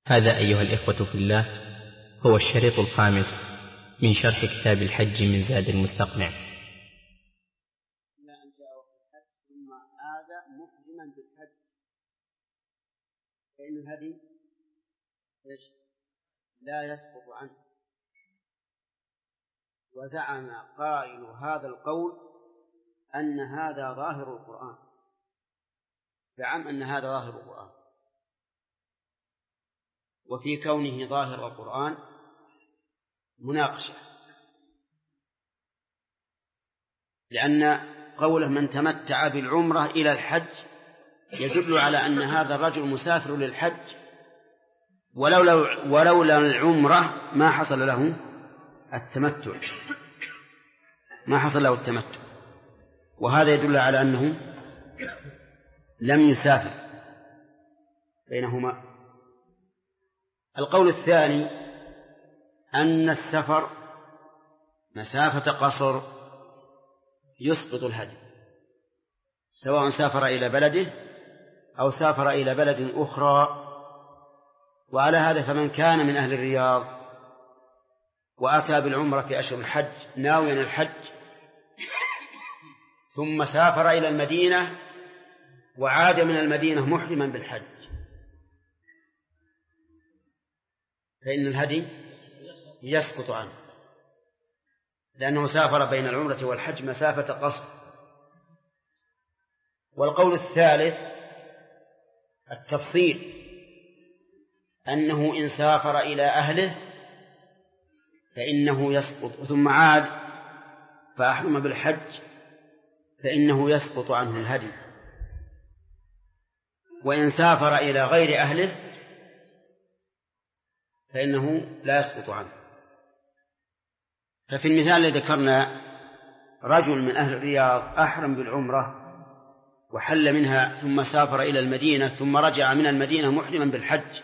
هذا أيها الإخوة في الله هو الشريط الخامس من شرح كتاب الحج من زاد المستقنع. أن جاء الحج ثم عاد محرما بالحج فإن الهدي لا يسقط عنه. وزعم قائل هذا القول أن هذا ظاهر القرآن، زعم أن هذا ظاهر القرآن، وفي كونه ظاهر القرآن مناقشة، لأن قوله من تمتع بالعمرة إلى الحج يدل على أن هذا الرجل مسافر للحج، ولولا العمرة ما حصل له التمتع، وهذا يدل على أنه لم يسافر بينهما. القول الثاني أن السفر مسافة قصر يسقط الهدي، سواء سافر إلى بلده أو سافر إلى بلد أخرى. وعلى هذا فمن كان من أهل الرياض وأتى بالعمرة في أشهر الحج ناويا الحج ثم سافر إلى المدينة وعاد من المدينة محرما بالحج، فإن الهدي يسقط عنه، لأنه سافر بين العمرة والحج مسافة قصر. والقول الثالث التفصيل، أنه إن سافر إلى أهله فإنه يسقط، ثم عاد فأحرم بالحج فإنه يسقط عنه الهدي. وإن سافر إلى غير أهله فإنه لا يسقط عنه. ففي المثال الذي ذكرنا رجل من أهل الرياض أحرم بالعمرة وحل منها ثم سافر إلى المدينة ثم رجع من المدينة محرما بالحج،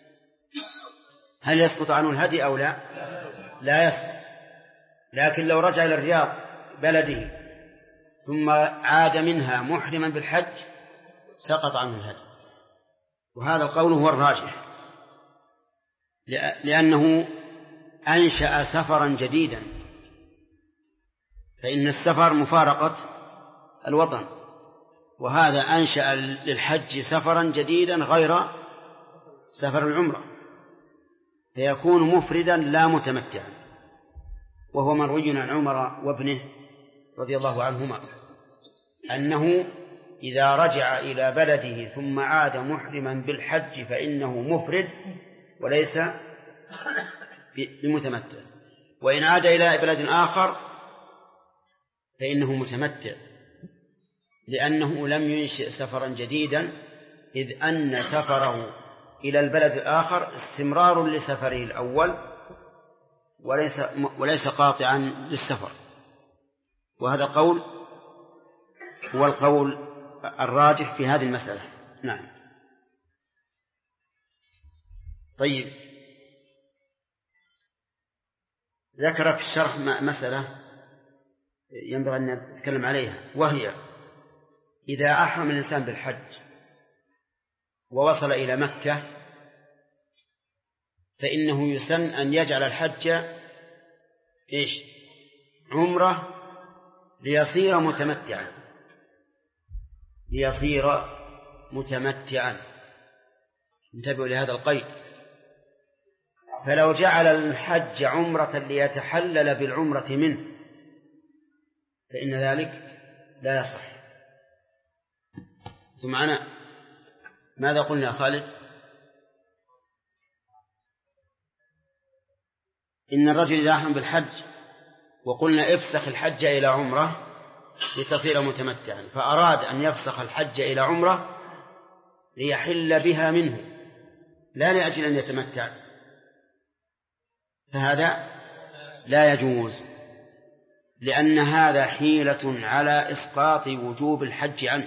هل يسقط عنه الهدي أو لا؟ لا يسقط. لكن لو رجع إلى الرياض بلده ثم عاد منها محرما بالحج سقط عنه الهدي، وهذا القول هو الراجح، لأنه أنشأ سفرا جديدا، فإن السفر مفارقة الوطن، وهذا أنشأ للحج سفرا جديدا غير سفر العمرة، فيكون مفردا لا متمتعا، وهو مروي عن عمر وابنه رضي الله عنهما أنه إذا رجع إلى بلده ثم عاد محرما بالحج فإنه مفرد وليس بمتمتع، وإن عاد إلى بلد آخر فإنه متمتع، لأنه لم ينشئ سفرا جديدا، إذ أن سفره إلى البلد الآخر استمرار لسفره الأول وليس قاطعا للسفر. وهذا قول هو القول الراجح في هذه المسألة. نعم. طيب، ذكر في الشرح مسألة ينبغي أن نتكلم عليها، وهي إذا أحرم الإنسان بالحج ووصل إلى مكة فإنه يسن أن يجعل الحج عمرة ليصير متمتعا. انتبهوا لهذا القيد، فلو جعل الحج عمرة ليتحلل بالعمرة منه فإن ذلك لا يصح. ثم معنا ماذا قلنا يا خالد؟ إن الرجل إذا أحرم بالحج وقلنا افسخ الحج إلى عمرة لتصير متمتعا، فأراد أن يفسخ الحج إلى عمرة ليحل بها منه لا لأجل أن يتمتع، فهذا لا يجوز، لأن هذا حيلة على إسقاط وجوب الحج عنه.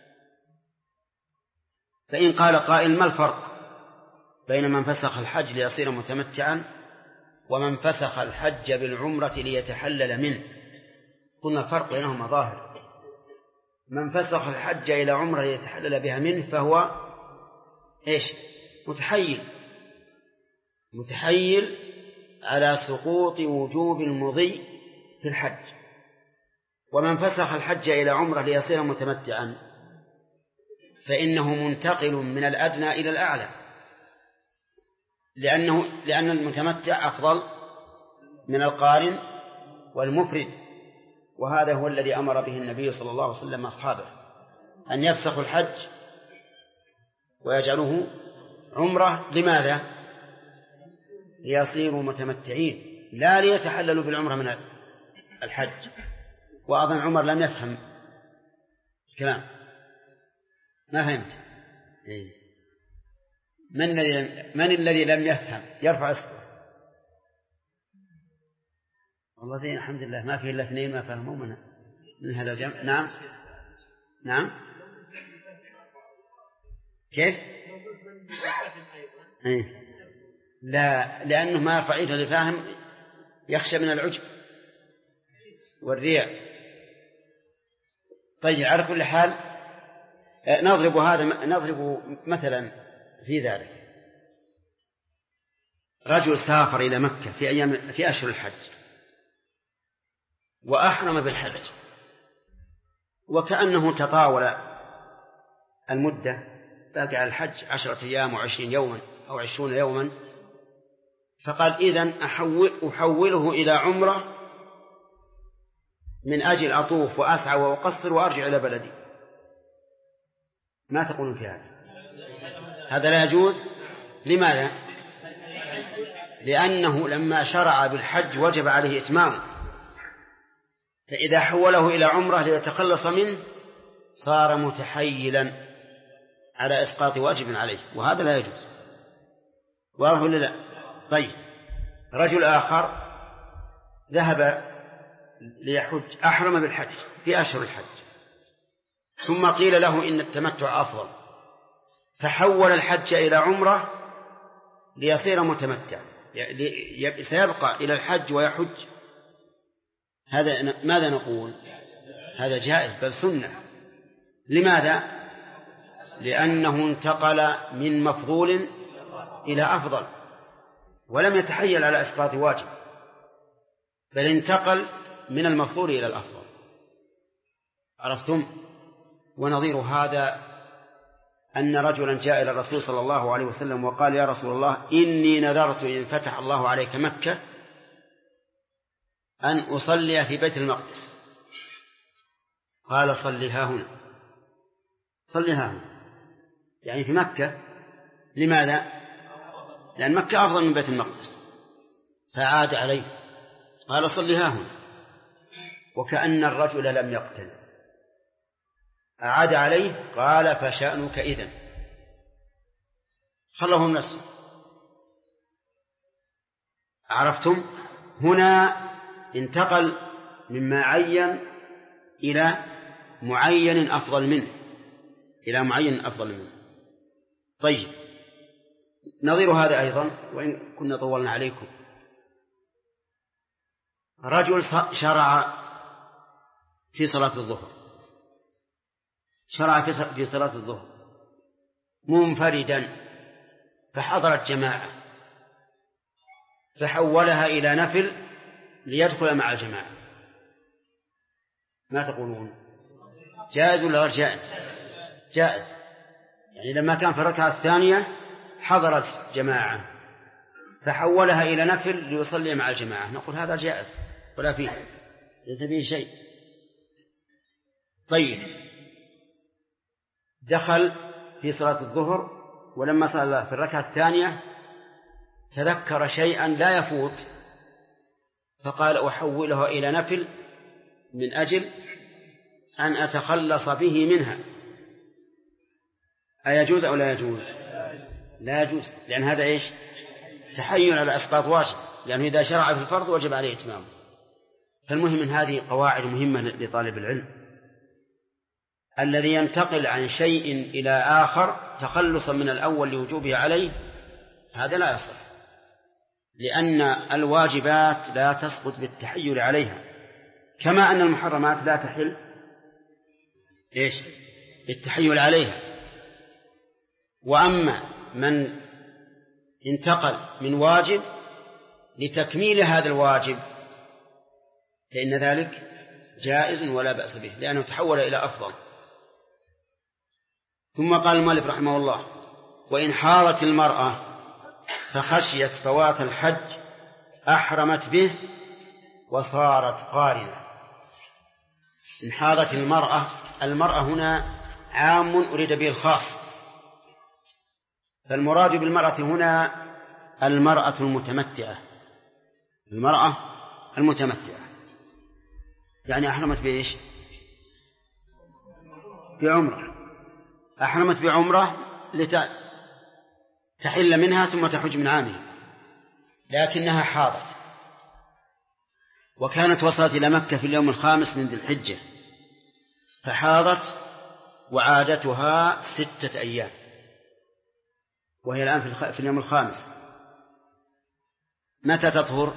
فإن قال قائل ما الفرق بين من فسخ الحج ليصير متمتعا ومن فسخ الحج بالعمرة ليتحلل منه؟ قلنا الفرق بينهما ظاهر. من فسخ الحج إلى عمرة ليتحلل بها منه فهو متحيل متحيل على سقوط وجوب المضي في الحج. ومن فسخ الحج إلى عمرة ليصير متمتعا فإنه منتقل من الأدنى إلى الأعلى، لأن المتمتع أفضل من القارن والمفرد. وهذا هو الذي أمر به النبي صلى الله عليه وسلم أصحابه، أن يفسخوا الحج ويجعلوه عمرة. لماذا؟ ليصيروا متمتعين، لا ليتحللوا بالعمرة من الحج. وأظن عمر لم يفهم الكلام، ما فهمت. من الذي لم يفهم؟ يرفع اصبعه. والله زين الحمد لله، ما فيه إلا اثنين ما فهموا من هذا الجمع. نعم نعم. كيف؟ لا، لأنه ما يرفع يده لفاهم، يخشى من العجب والرياء. طيب، على كل حال نضرب مثلا في ذلك. رجل سافر إلى مكة في أشهر الحج وأحرم بالحج، وكأنه تطاول المدة، باقي على الحج 10 أيام و20 يوما أو 20 يوما، فقال إذن أحوله إلى عمرة من أجل أطوف وأسعى وأقصر وأرجع إلى بلدي. ما تقولون في هذا؟ هذا لا يجوز. لماذا؟ لأنه لما شرع بالحج وجب عليه إتمامه، فإذا حوله إلى عمرة ليتخلص منه صار متحيلا على إسقاط واجب عليه، وهذا لا يجوز. واضح ولا لا؟ طيب، رجل آخر ذهب ليحج، أحرم بالحج في أشهر الحج، ثم قيل له إن التمتع أفضل، فحول الحج إلى عمرة ليصير متمتع، سيبقى إلى الحج ويحج. هذا ماذا نقول؟ هذا جائز بل سنة. لماذا؟ لأنه انتقل من مفضول إلى أفضل، ولم يتحيل على إسقاط واجب، بل انتقل من المفضول إلى الأفضل. عرفتم؟ ونظير هذا أن رجلا جاء إلى الرسول صلى الله عليه وسلم وقال: يا رسول الله، إني نذرت إن فتح الله عليك مكة أن أصلي في بيت المقدس. قال: صلها هنا. صلها هنا يعني في مكة. لماذا؟ لأن مكة أفضل من بيت المقدس. فعاد عليه قال: صلها هنا. وكأن الرجل لم يقتل، أعاد عليه قال: فشأنك إذن. خلهم نفسه. عرفتم؟ هنا انتقل مما عين إلى معين أفضل منه، إلى معين أفضل منه. طيب، نظير هذا أيضا، وإن كنا طولنا عليكم. رجل شرع في صلاة الظهر، شرع في صلاة الظهر منفردا، فحضرت جماعة فحولها إلى نفل ليدخل مع الجماعة. ما تقولون؟ جائز ولا غير جائز؟ جائز. يعني لما كان في الركعة الثانية حضرت جماعة فحولها إلى نفل ليصلي مع الجماعة، نقول هذا جائز ولا فيه، ليس فيه شيء. طيب، دخل في صلاة الظهر ولما صلى في الركعة الثانية تذكر شيئا لا يفوت، فقال: أحوله إلى نفل من أجل أن أتخلص به منها. أيجوز أو لا يجوز؟ لا يجوز، لأن هذا إيش؟ تحيل على إسقاط واجب، لأنه إذا شرع في الفرض وجب عليه إتمامه. فالمهم من هذه قواعد مهمة لطالب العلم، الذي ينتقل عن شيء إلى آخر تخلصا من الأول لوجوبه عليه هذا لا يصح، لأن الواجبات لا تسقط بالتحيل عليها، كما أن المحرمات لا تحل إيش؟ بالتحيل عليها. وأما من انتقل من واجب لتكميل هذا الواجب فإن ذلك جائز ولا بأس به، لأنه تحول إلى أفضل. ثم قال المؤلف رحمه الله: وإن حاضت المرأة فخشيت فوات الحج أحرمت به وصارت قارنة. إن حاضت المرأة هنا عام أريد به الخاص، فالمراد بالمرأة هنا المرأة المتمتعة، المرأة المتمتعة، يعني أحرمت بإيش؟ بعمرة، أحرمت بعمرة لتحل منها ثم تحج من عامها، لكنها حاضت وكانت وصلت إلى مكة في اليوم الخامس من ذي الحجة، فحاضت وعادتها 6 أيام، وهي الآن في اليوم الخامس. متى تطهر؟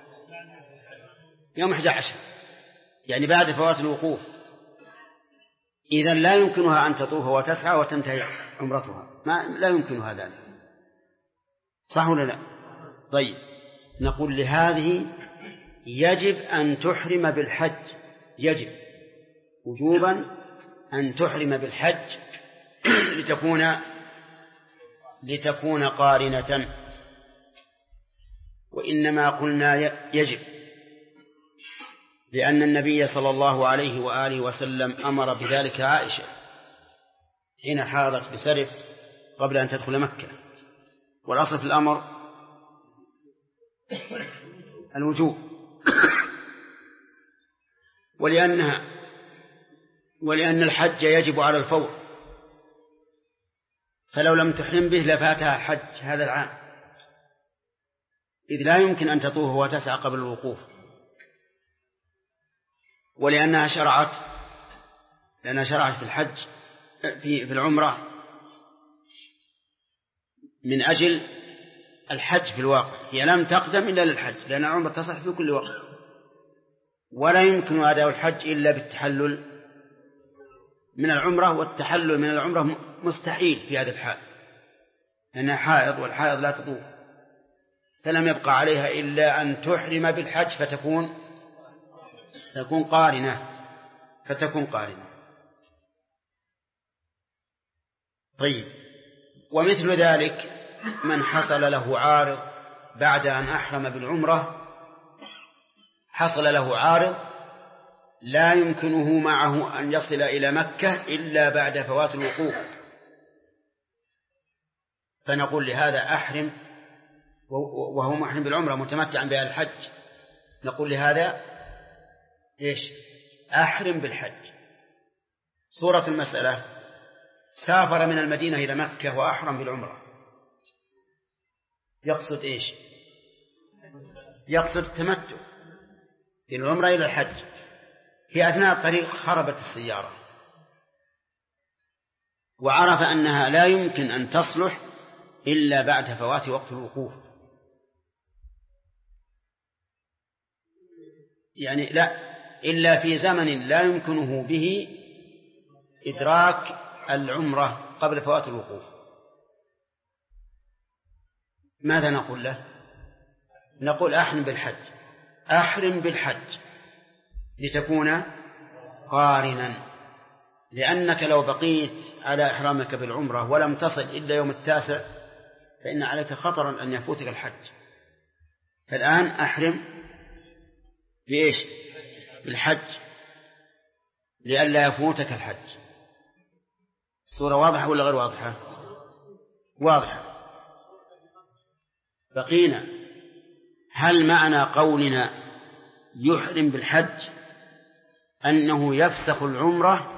يوم 11، يعني بعد فوات الوقوف. إذن لا يمكنها أن تطوف وتسعى وتنتهي عمرتها، لا يمكنها ذلك، صح ولا لا؟ طيب، نقول لهذه يجب أن تحرم بالحج، يجب وجوبا أن تحرم بالحج لتكون قارنة. وإنما قلنا يجب لأن النبي صلى الله عليه وآله وسلم أمر بذلك عائشة حين حاضت بسرف قبل أن تدخل مكة، والأصل في الأمر الوجوب، ولأن الحج يجب على الفور، فلو لم تحرم به لفاتها الحج هذا العام، إذ لا يمكن أن تطوف وتسعى قبل الوقوف. ولأنها شرعت في الحج في العمرة من أجل الحج في الواقع، هي لم تقدم إلا للحج، لأن العمرة تصح في كل وقت، ولا يمكن أداء الحج إلا بالتحلل من العمرة، والتحلل من العمرة مستحيل في هذا الحال، لأنها حائض والحائض لا تطوف، فلم يبقى عليها إلا أن تحرم بالحج فتكون قارنة. طيب، ومثل ذلك من حصل له عارض بعد أن أحرم بالعمرة، حصل له عارض لا يمكنه معه أن يصل إلى مكة إلا بعد فوات الوقوف، فنقول لهذا أحرم وهو محرم بالعمرة متمتعا بها الحج، نقول لهذا إيش؟ أحرم بالحج. صورة المسألة: سافر من المدينة إلى مكة وأحرم بالعمرة، يقصد إيش؟ يقصد التمتع من العمرة إلى الحج، في أثناء الطريق خربت السيارة وعرف أنها لا يمكن أن تصلح إلا بعد فوات وقت الوقوف، يعني لا إلا في زمن لا يمكنه به إدراك العمرة قبل فوات الوقوف. ماذا نقول له؟ نقول أحرم بالحج لتكون قارنا، لأنك لو بقيت على إحرامك بالعمرة ولم تصل إلا يوم 9 فإن عليك خطرا أن يفوتك الحج. فالآن أحرم بإيش؟ بالحج لئلا يفوتك الحج. الصورة واضحة ولا غير واضحة؟ واضحة. بقينا هل معنى قولنا يحرم بالحج أنه يفسخ العمرة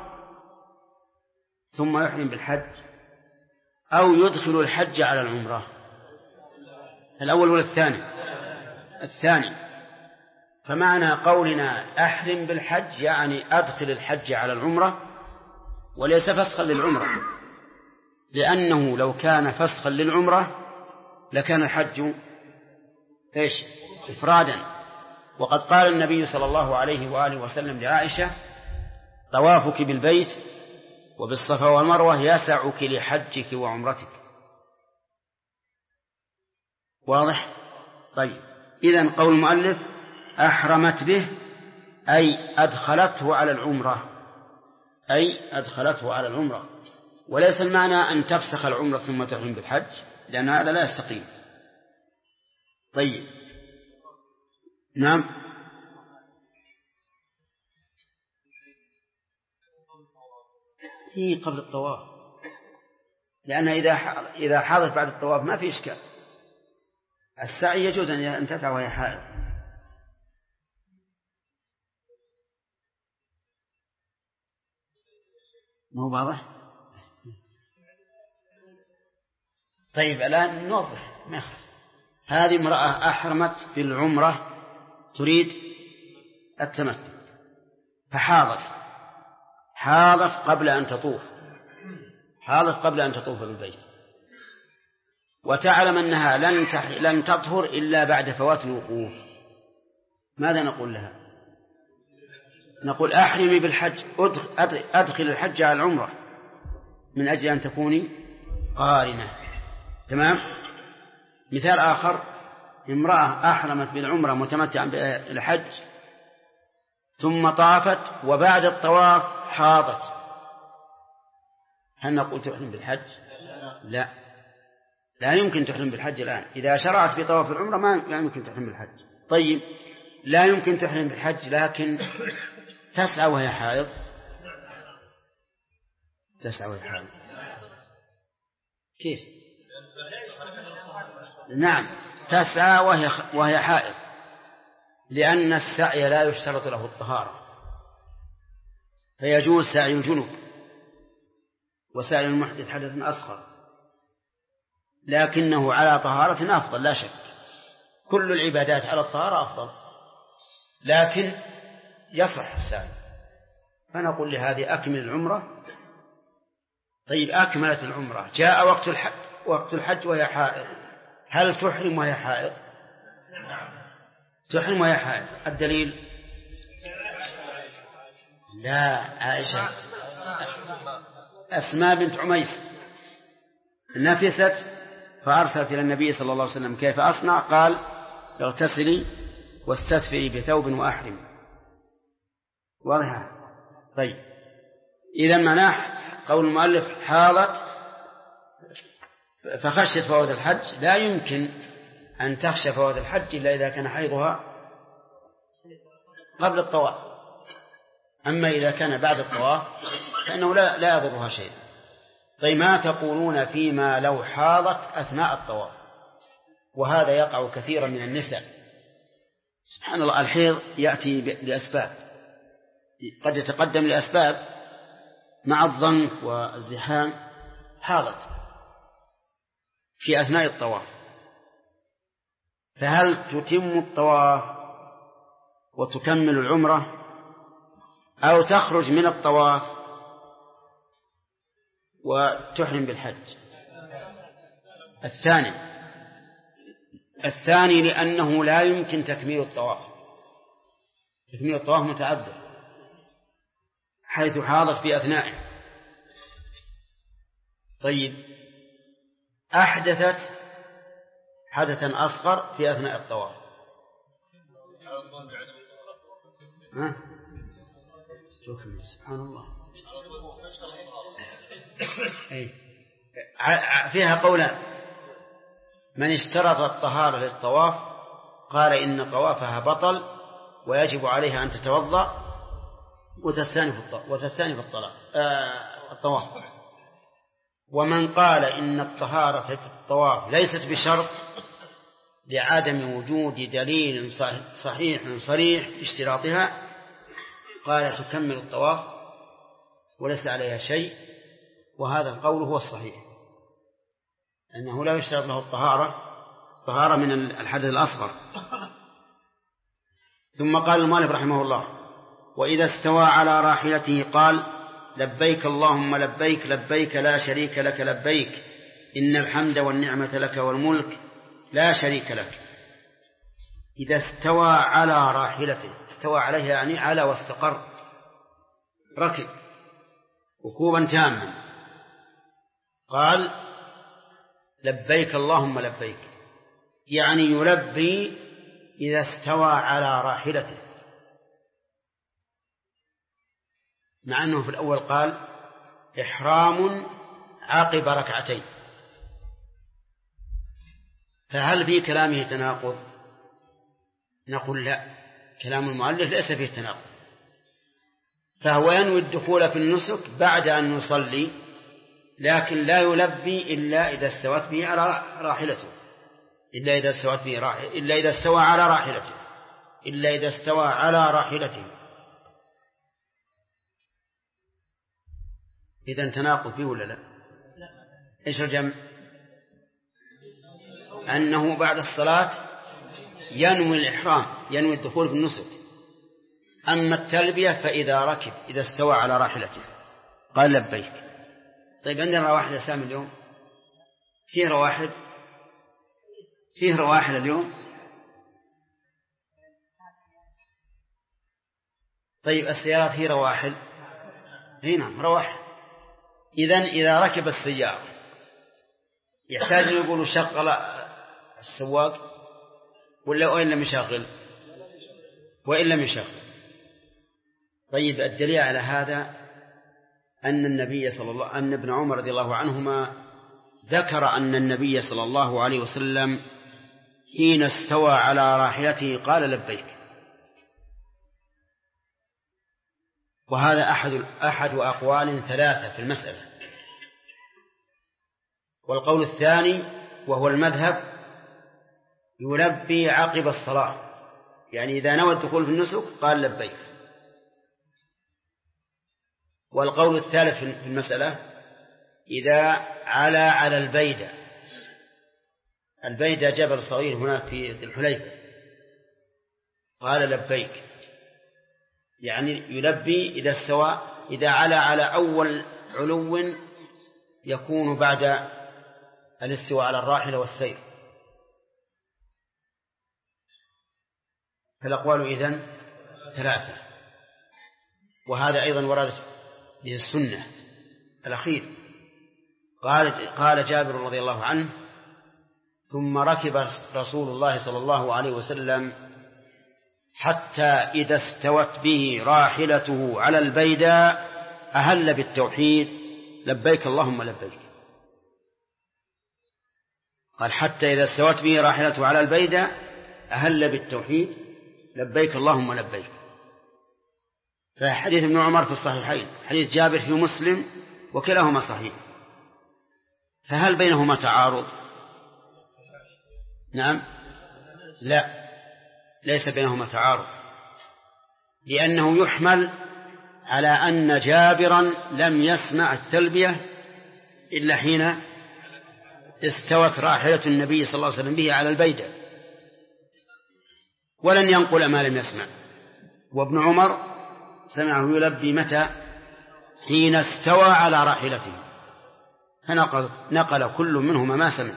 ثم يحرم بالحج، أو يدخل الحج على العمرة؟ الأول ولا الثاني؟ الثاني. فمعنى قولنا أحرم بالحج يعني أدخل الحج على العمرة، وليس فسخا للعمرة، لأنه لو كان فسخا للعمرة لكان الحج إيش؟ إفرادا. وقد قال النبي صلى الله عليه وآله وسلم لعائشة: طوافك بالبيت وبالصفا والمروة يسعك لحجك وعمرتك. واضح؟ طيب، إذن قول المؤلف أحرمت به أي أدخلته على العمرة، أي أدخلته على العمرة، وليس المعنى أن تفسخ العمرة ثم تحرم بالحج، لأن هذا لا يستقيم. طيب، نعم. هي قبل الطواف، لأن إذا حاضت بعد الطواف ما في إشكال. السعي يجوز أن تسعى وهي حائض. مو واضح؟ طيب، الآن نوضح ما يخالف. هذه امرأة أحرمت بالعمرة تريد التمتع، حاضت قبل أن تطوف، بالبيت، وتعلم أنها لن تطهر إلا بعد فوات الوقوف. ماذا نقول لها؟ نقول أحرمي بالحج، أدخل الحج على العمرة من أجل أن تكوني قارنة. تمام. مثال آخر، امرأة أحرمت بالعمرة متمتعا بالحج ثم طافت وبعد الطواف حاضت، هل نقول تحرم بالحج؟ لا يمكن تحرم بالحج الآن. إذا شرعت في طواف العمرة لا يمكن تحرم بالحج. طيب، لا يمكن تحرم بالحج لكن تسعى وهي حائض. كيف؟ نعم، تسعى وهي حائض، لأن السعي لا يشترط له الطهارة، فيجوز سعي الجنوب وسعي المحدث حدث أصغر، لكنه على طهارة أفضل لا شك. كل العبادات على الطهارة أفضل، لكن يصح السعي. فنقول لهذه أكمل العمرة. طيب، أكملت العمرة، جاء وقت الحج وهي حائض، هل تحرم وهي حائض؟ تحرم وهي حائض. الدليل؟ لا، عائشة أسماء بنت عميس نفست فأرسلت إلى النبي صلى الله عليه وسلم كيف أصنع؟ قال اغتسلي واستثفري بثوب وأحرم. واضح؟ طيب، إذا مناح قول المؤلف حاضت فخشت فوات الحج، لا يمكن أن تخشى فوات الحج إلا إذا كان حيضها قبل الطواف. أما إذا كان بعد الطواف فإنه لا يضرها شيء. طيب، ما تقولون فيما لو حاضت أثناء الطواف؟ وهذا يقع كثيرا من النساء. سبحان الله، الحيض يأتي لأسباب، قد يتقدم لأسباب مع الضنك والزحام، حاضت في أثناء الطواف، فهل تتم الطواف وتكمل العمرة أو تخرج من الطواف وتحرم بالحج؟ الثاني لأنه لا يمكن تكميل الطواف. تكميل الطواف متعذر حيث حاضت في أثنائه. طيب، أحدثت حدثا أصغر في أثناء الطواف، سبحان الله، فيها قولان: من اشترط الطهارة للطواف قال إن طوافها بطل ويجب عليها أن تتوضأ وتستأنف الطواف. ومن قال إن الطهارة في الطواف ليست بشرط لعدم وجود دليل صحيح صريح في اشتراطها قال تكمل الطواف وليس عليها شيء، وهذا القول هو الصحيح، أنه لا يشترط له الطهارة من الحدث الأصغر. ثم قال المؤلف رحمه الله: وإذا استوى على راحلته قال لبيك اللهم لبيك لبيك لا شريك لك لبيك إن الحمد والنعمة لك والملك لا شريك لك. إذا استوى على راحلته، استوى عليها يعني على واستقر، ركب ركوبا تاما، قال لبيك اللهم لبيك، يعني يلبي إذا استوى على راحلته، مع أنه في الأول قال إحرام عقب ركعتين. فهل في كلامه تناقض؟ نقول لا، كلام المؤلف ليس فيه تناقض، فهو ينوي الدخول في النسك بعد أن يصلي، لكن لا يلبي إلا إذا استوت به على راحلته، إلا إذا استوى على راحلته، إلا إذا استوى على راحلته. إذن تناقض فيه ولا لا؟ إيش الجمع؟ أنه بعد الصلاة ينوي الإحرام، ينوي الدخول في النسك. أما التلبية فإذا ركب، إذا استوى على راحلته قال لبيك. طيب عندنا رواحل يا سامي اليوم؟ فيه رواحل اليوم؟ طيب السيارات هي رواحل؟ هنا رواحل. إذن إذا ركب السيارة يحتاج أن يقول شغل السواق وإن لم يشغل؟ وإن لم يشغل. طيب الدليل على هذا أن ابن عمر رضي الله عنهما ذكر أن النبي صلى الله عليه وسلم حين استوى على راحلته قال لبيك. وهذا أحد أقوال ثلاثة في المسألة. والقول الثاني وهو المذهب يلبي عقب الصلاة، يعني إذا نوى الدخول في النسك قال لبيك. والقول الثالث في المسألة إذا على البيدة جبل صغير هناك في ذي الحليفة قال لبيك، يعني يلبي إذا على أول علو يكون بعد الاستواء على الراحلة والسير. فالأقوال إذن ثلاثة. وهذا أيضا وردت به السنة الأخير. قال جابر رضي الله عنه ثم ركب رسول الله صلى الله عليه وسلم حتى إذا استوت به راحلته على البيداء أهل بالتوحيد لبيك اللهم لبيك. قال حتى إذا استوت به راحلته على البيداء أهل بالتوحيد لبيك اللهم لبيك. فحديث ابن عمر في الصحيحين، حديث جابر في مسلم، وكلاهما صحيح. فهل بينهما تعارض؟ نعم، لا، ليس بينهما تعارض، لأنه يحمل على أن جابرا لم يسمع التلبية إلا حين استوت راحلة النبي صلى الله عليه وسلم به على البيدة، ولن ينقل ما لم يسمع. وابن عمر سمعه يلبي متى؟ حين استوى على راحلته، فنقل كل منهما ما سمع.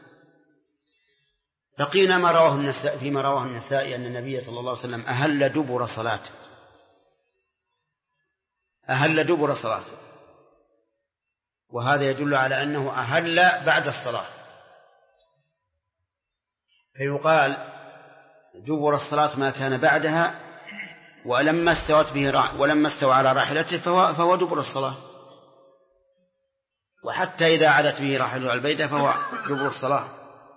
فقيل فيما رواه النسائي أن النبي صلى الله عليه وسلم أهل دبر صلاته، وهذا يدل على أنه أهل بعد الصلاة. فيقال دبر الصلاة ما كان بعدها، ولما استوى على راحلته فهو دبر الصلاة، وحتى إذا عادت به راحلته على البيدة فهو دبر الصلاة،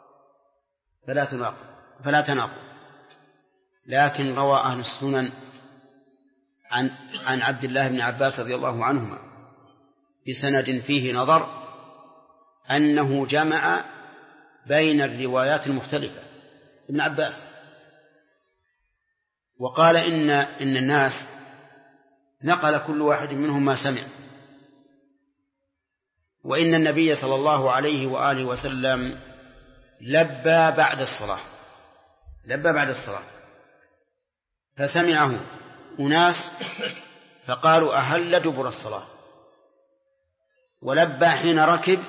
فلا تناقض. لكن روى أهل السنن عن عبد الله بن عباس رضي الله عنهما بسند فيه نظر أنه جمع بين الروايات المختلفة. ابن عباس وقال إن الناس نقل كل واحد منهم ما سمع، وإن النبي صلى الله عليه وآله وسلم لبى بعد الصلاة فسمعه أناس فقالوا أهل دبر الصلاة، ولبى حين ركب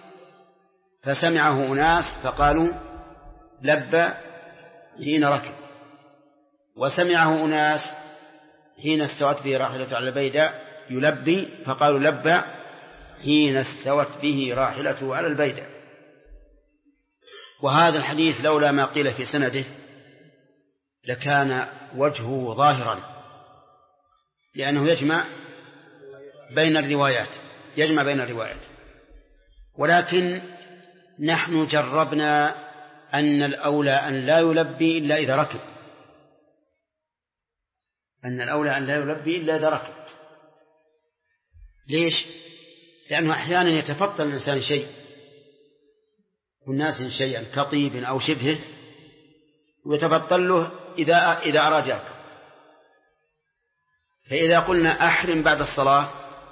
فسمعه أناس فقالوا لبى حين ركب، وسمعه أناس حين استوت به راحلته على البيداء يلبي فقالوا لبى حين استوت به راحلته على البيداء. وهذا الحديث لولا ما قيل في سنده لكان وجهه ظاهرا، لأنه يجمع بين الروايات. ولكن نحن جربنا أن الأولى أن لا يلبي إلا إذا ركب، ليش؟ لأنه أحيانا يتفطن الإنسان شيء والناس شيئا كطيب أو شبهه ويتفطن له إذا أراد يركب. فإذا قلنا أحرم بعد الصلاة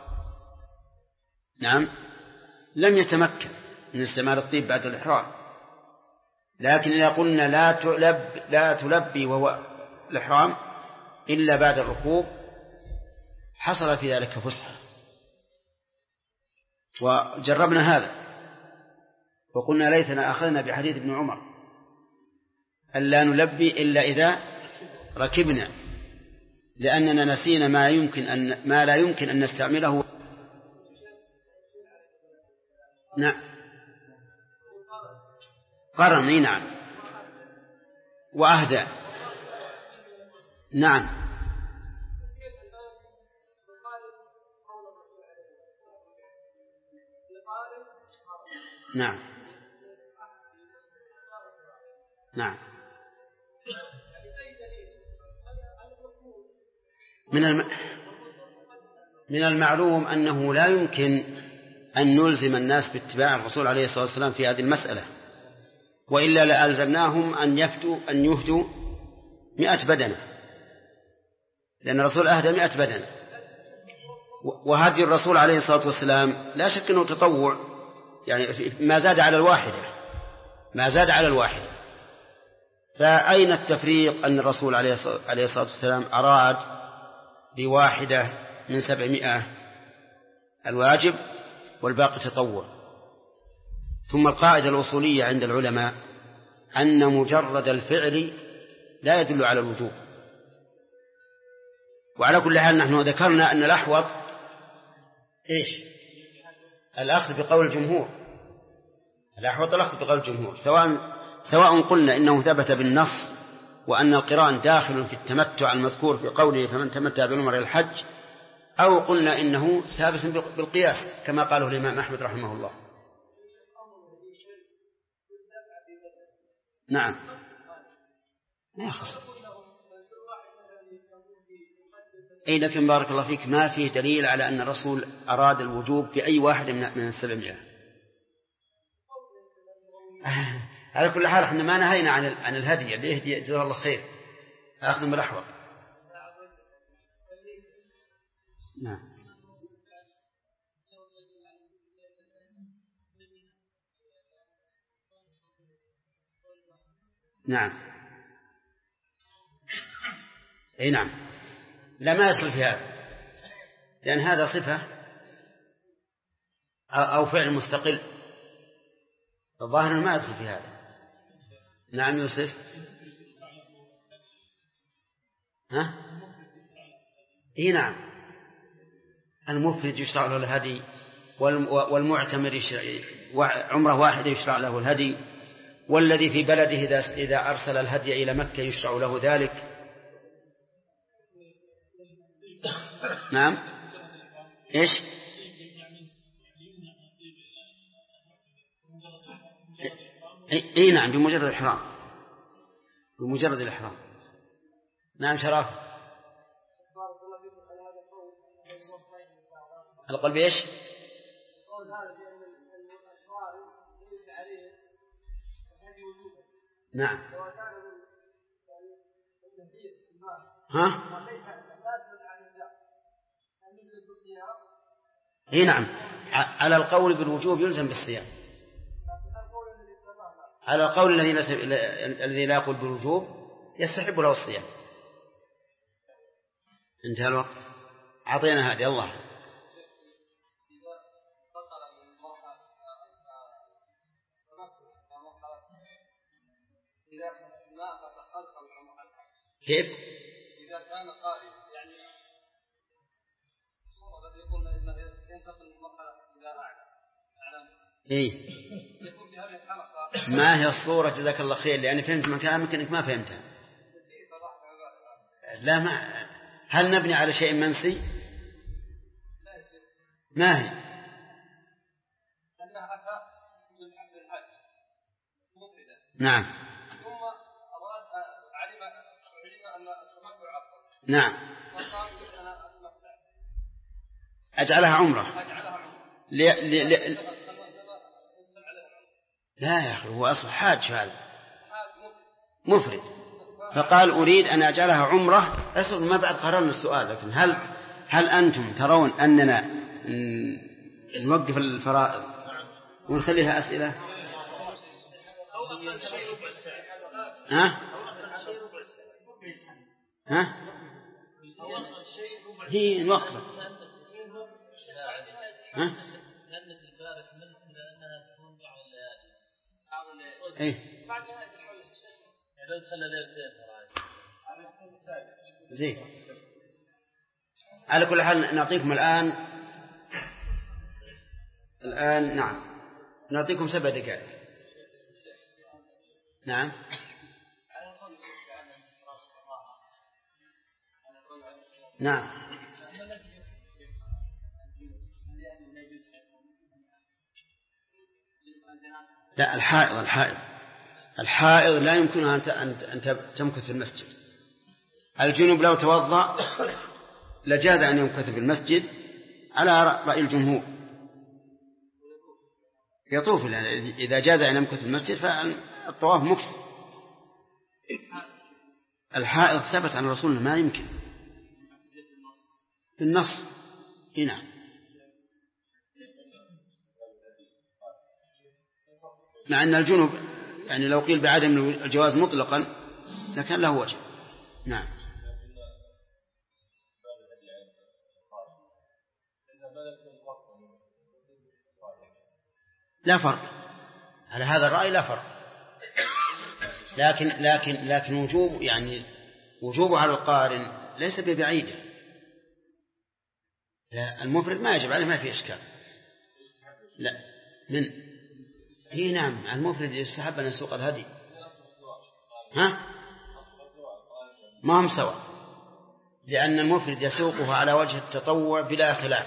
نعم لم يتمكن من استعمال الطيب بعد الإحرام. لكن إذا قلنا لا تلبي وهو الإحرام إلا بعد الركوب حصل في ذلك فسحة. وجربنا هذا وقلنا ليتنا أخذنا بحديث ابن عمر ألا نلبي إلا إذا ركبنا، لأننا نسينا ما لا يمكن أن نستعمله. نعم قرن، نعم، وأهدى، نعم. نعم نعم من المعلوم أنه لا يمكن أن نلزم الناس باتباع الرسول عليه الصلاة والسلام في هذه المسألة، وإلا لألزمناهم أن يهدوا 100 بدنة، لأن الرسول أهدى 100 بدنة. وهدي الرسول عليه الصلاة والسلام لا شك أنه تطوع، يعني ما زاد على الواحد. فأين التفريق أن الرسول عليه الصلاة والسلام أراد بواحدة من 700 الواجب والباقي تطوع؟ ثم القاعدة الأصولية عند العلماء أن مجرد الفعل لا يدل على الوجوب. وعلى كل حال نحن ذكرنا أن الأحوط الأخذ بقول الجمهور، سواء قلنا إنه ثبت بالنص وأن القران داخل في التمتع المذكور في قوله فمن تمتع بالعمرة إلى الحج، أو قلنا إنه ثابت بالقياس كما قاله الإمام أحمد رحمه الله. نعم ما يخص. لكن بارك الله فيك ما فيه دليل على أن الرسول أراد الوجوب بأي واحد من 700. على كل حال احنا ما نهينا عن الهدي اللي يهدي جزاه الله خير أخذ بالأحوط. نعم نعم نعم لا ما يصل في هذا، لأن هذا صفة أو فعل مستقل، الظاهر ما يدخل في هذا. نعم يوسف. نعم المفرد يشرع له الهدي، والمعتمر عمره واحدة يشرع له الهدي، والذي في بلده إذا أرسل الهدي إلى مكة يشرع له ذلك. نعم نعم بمجرد الإحرام. نعم شرف. القلب نعم نعم على القول بالوجوب يلزم بالصيام، على القول الذي لا يقول بالوجوب يستحب له الصيام. انتهى الوقت، أعطينا هذه الله. كيف؟ إذا كان قائم يعني يقول إنه ينتقل من مرحلة إلى أعلى. يكون في هذه الحلقة ما هي الصورة جزاك الله خير؟ لأني فهمت من كلامك أنك ما فهمتها. لا، ما هل نبني على شيء منسي؟ ما هي؟ نعم. نعم. أجعلها عمرة. لا يا أخي، هو أصل حاج هذا مفرد، فقال أريد أن أجعلها عمرة. أسأل ما بعد قررنا السؤال، لكن هل أنتم ترون أننا نوقف الفرائض ونخليها أسئلة؟ ها؟ ها؟ هي نوقف. ها؟ إيه؟ زين. على كل حال نعطيكم الآن نعم نعطيكم 7 دقائق. نعم. نعم. لا، الحائض لا يمكنها أن تمكث في المسجد. الجنوب لو توضأ لجاز أن يمكث في المسجد على رأي الجمهور، يطوف. إذا جاز أن يمكث في المسجد فالطواف مكث. الحائض ثبت عن رسولنا ما يمكن في النص هنا. مع أن الجنوب يعني لو قيل بعدم الجواز مطلقا لكان له وجه. نعم. لا فرق على هذا الرأي، لا فرق. لكن وجوب على القارن ليس ببعيدة. لا، المفرد ما يجب عليه، ما في إشكال. لا هي نعم، المفرد يستحب أن يسوق الهدي. ها؟ ما هم سوا، لأن المفرد يسوقه على وجه التطوع بلا خلاف،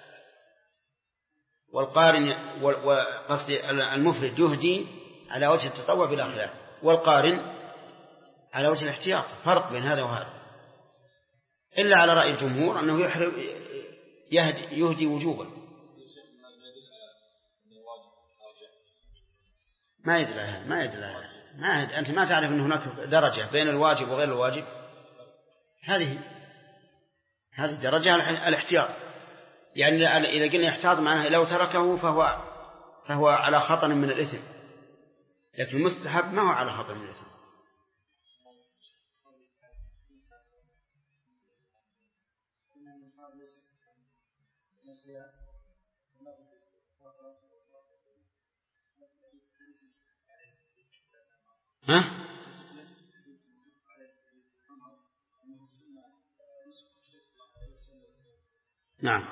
والقارن وقصدي المفرد يهدي على وجه التطوع بلا خلاف، والقارن على وجه الاحتياط. فرق بين هذا وهذا، إلا على رأي الجمهور أنه يهدي وجوبا. ما يدري هذا. أنت ما تعرف أن هناك درجة بين الواجب وغير الواجب. هذه درجة الاحتياط. يعني إذا قلنا يحتاط معناه لو تركه فهو على خطر من الإثم، لكن المستحب ما هو على خطر من الإثم. ها؟ نعم.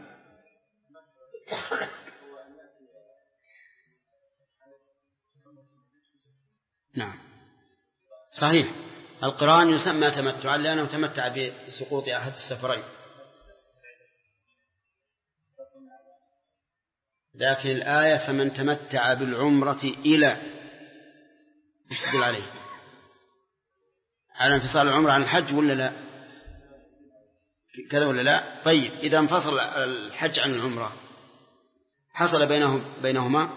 نعم صحيح. القران يسمى تمتعا لأنه تمتع بسقوط أحد السفرين، لكن الآية فمن تمتع بالعمرة إلى يشتغل عليه على انفصال العمرة عن الحج ولا لا؟ كذا ولا لا؟ طيب، إذا انفصل الحج عن العمرة حصل بينهما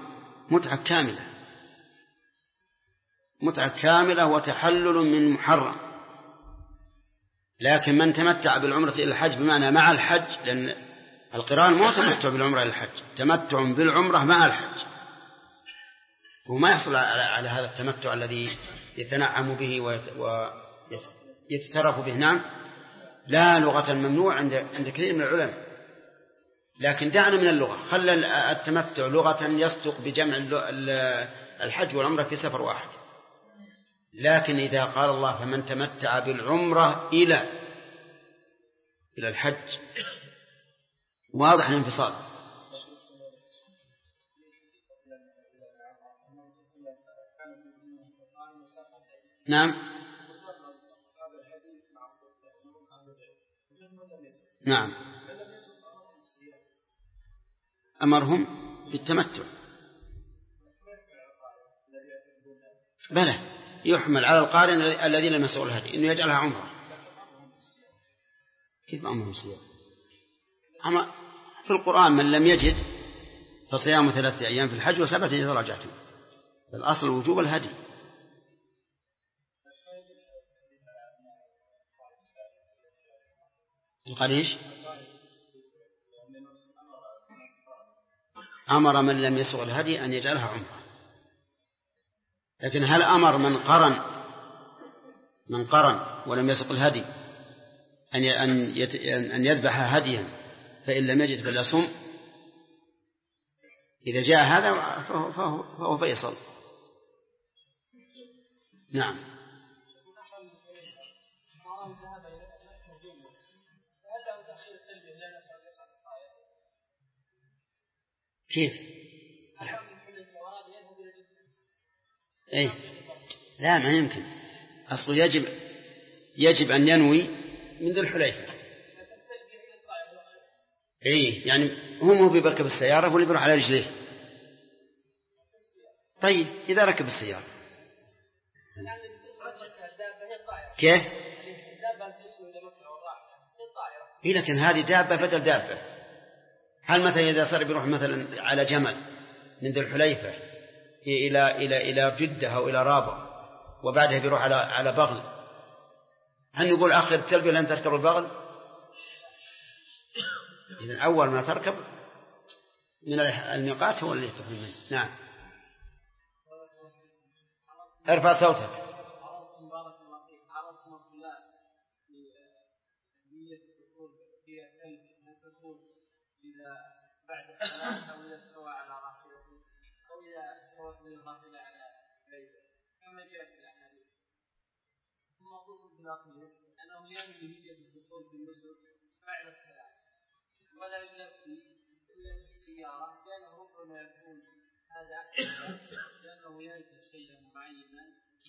متعة كاملة وتحلل من محرم. لكن من تمتع بالعمرة إلى الحج بمعنى مع الحج، لأن القران مو تمتع بالعمرة إلى الحج، تمتع بالعمرة مع الحج، وما يحصل على هذا التمتع الذي يتنعم به ويتترف به. نعم، لا، لغة ممنوع عند كثير من العلماء. لكن دعنا من اللغة، خلى التمتع لغة يصدق بجمع الحج والعمرة في سفر واحد. لكن إذا قال الله فمن تمتع بالعمرة إلى الحج واضح الانفصال. نعم نعم أمرهم بالتمتع. بلى يحمل على القارن الذي لم يسوق الهدي إنه يجعلها عمره. كيف أمرهم صيام؟ في القرآن من لم يجد فصيام 3 أيام في الحج و7 إذا رجعتم. الأصل وجوب الهدي. القريش أمر من لم يسوق الهدي أن يجعلها عمره، لكن هل أمر من قرن ولم يسق الهدي أن يذبح هديا فإن لم يجد فليصم؟ إذا جاء هذا فهو فيصل. نعم. كيف؟ لا ما يمكن. أصله يجب أن ينوي من ذي الحليفة. يعني هو بيركب السيارة واللي بيروح على رجليه. طيب إذا ركب السيارة كيف؟ لكن هذه دابة بدل دابة. هل مثلا إذا صار بيروح مثلا على جمل من ذي الحليفة إلى جدة أو إلى رابغ وبعدها بيروح على بغل، هل نقول آخر التلبية لن تركب البغل؟ إذن أول ما تركب من الميقات هو اللي يفتح منه. نعم. ارفع صوتك. بعد الصلاة أو إذا استوى على راحلته أو إذا استوت من الراحلة على بيته كما جاء في الأحاديث. ثم قلت في الأخير أنه ينوي نية الدخول في المسجد بعد الصلاة ولا يلبي إلا في السيارة، لأنه ربما يكون هذا لأنه ينسى شيئا معينا.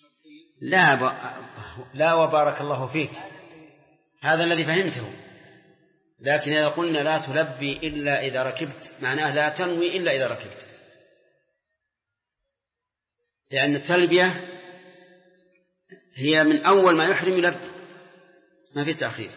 لا وبارك الله فيك، هذا الذي فهمته. لكن إذا قلنا لا تلبي إلا إذا ركبت معناه لا تنوي إلا إذا ركبت، لأن التلبية هي من أول ما يحرم يلبي، ما في تأخير.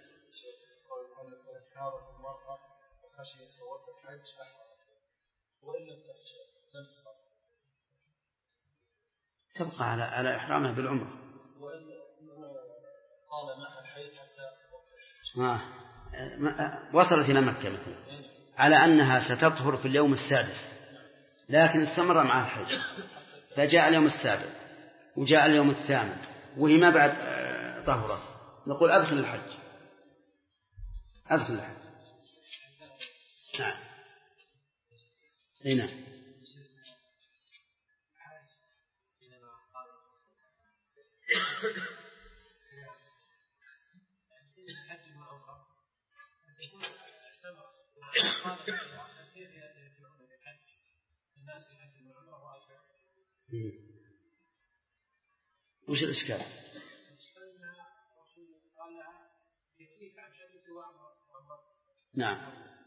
تبقى على إحرامها بالعمرة. وصلت إلى مكة مثلا على أنها ستطهر في اليوم السادس، لكن استمر مع الحج فجاء اليوم السابع وجاء اليوم الثامن وهي ما بعد طهرت، نقول أدخل الحج. نعم. هنا وش الإشكال؟ نعم.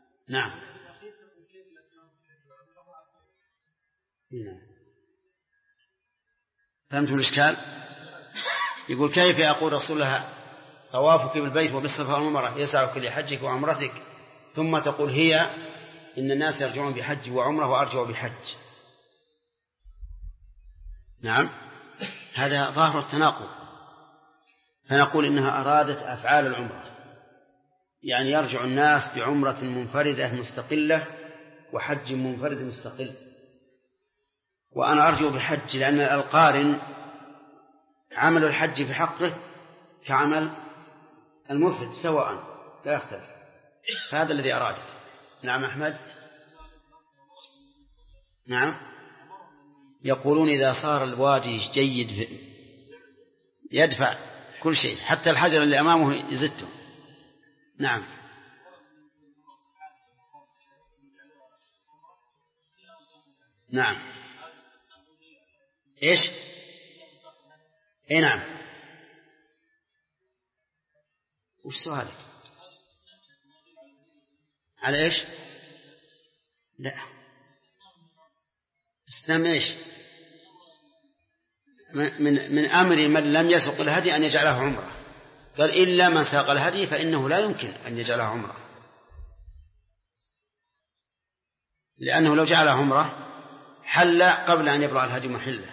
فهمتم الإشكال؟ يقول كيف يقول رسول الله طوافك بالبيت وبالصفا والمروة يسع كل حجك وعمرتك، ثم تقول هي إن الناس يرجعون بحج وعمره وأرجعوا بحج. نعم، هذا ظاهر التناقض. فنقول إنها أرادت أفعال العمرة، يعني يرجع الناس بعمرة منفردة مستقلة وحج منفرد مستقل، وأنا أرجو بحج، لأن القارن عمل الحج في حقه كعمل المفرد سواء لا يختلف. هذا الذي أرادت. نعم أحمد. نعم، يقولون إذا صار الوادي جيد يدفع كل شيء حتى الحجر اللي أمامه يزته. نعم. نعم. إيش أي نعم. وش سؤالك؟ على إيش؟ لا، استنى إيش؟ من أمر من لم يسق الهدي أن يجعله عمره. قال إلا من ساق الهدي فإنه لا يمكن أن يجعله عمره، لأنه لو جعله عمره حل قبل أن يبلغ الهدي محله.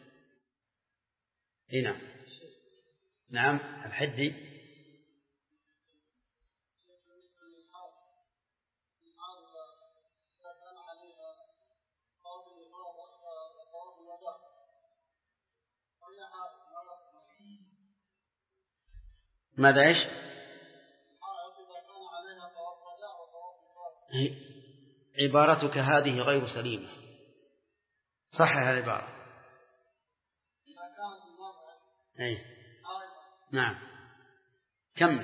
هنا نعم الحدي ماذا إيش؟ عبارتك هذه غير سليمة، صحح العبارة. أي نعم كمل.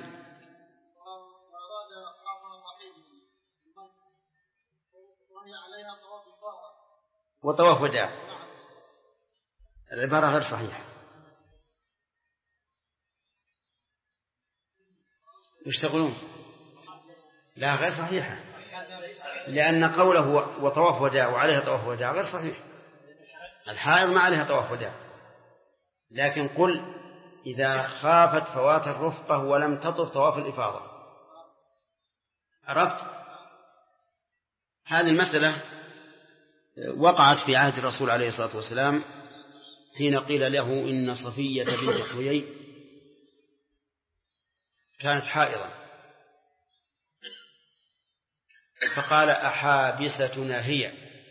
وطواف وداع، العبارة غير صحيحة. وش تقولون؟ لا غير صحيحة، لأن قوله وطواف وداع وعليها طواف وداع غير صحيح. الحائض ما عليها طواف وداع، لكن قل إذا خافت فوات الرفقة ولم تطف طواف الإفاضة. عرفت؟ هذه المسألة وقعت في عهد الرسول عليه الصلاة والسلام حين قيل له إن صفية بنت حيي كانت حائضا، فقال أحابستنا هي؟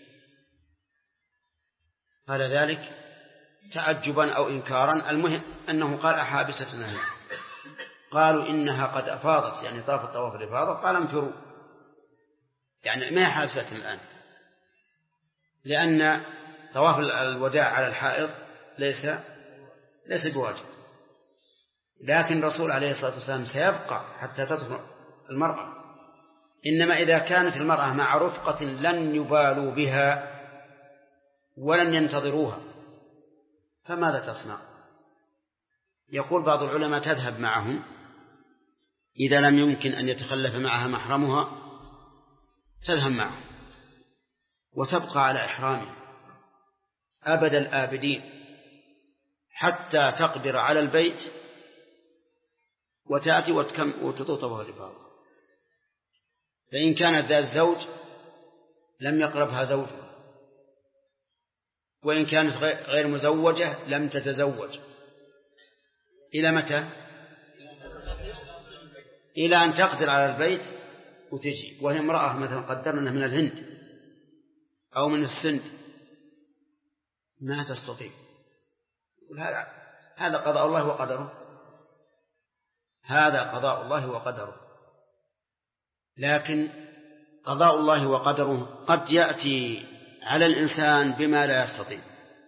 قال ذلك تعجبا أو إنكارا، المهم أنه قال أحابستنا هي. قالوا إنها قد أفاضت، يعني طافت طواف الإفاضة. قال انفروا، يعني ما حابستنا الآن، لأن طواف الوداع على الحائض ليس بواجب. لكن الرسول عليه الصلاة والسلام سيبقى حتى تدخل المرأة، إنما إذا كانت المرأة مع رفقة لن يبالوا بها ولن ينتظروها فماذا تصنع؟ يقول بعض العلماء تذهب معهم إذا لم يمكن أن يتخلف معها محرمها، تذهب معهم وتبقى على إحرامها أبد الآبدين حتى تقدر على البيت وتأتي وتطوف الإفاضة. فإن كانت ذات زوج لم يقربها زوجها، وإن كانت غير مزوجة لم تتزوج. إلى متى؟ إلى أن تقدر على البيت وتجي، وهي امرأة مثلا قدرنا من الهند أو من السند ما تستطيع. هذا قضاء الله وقدره، هذا قضاء الله وقدره. لكن قضاء الله وقدره قد يأتي على الإنسان بما لا يستطيع،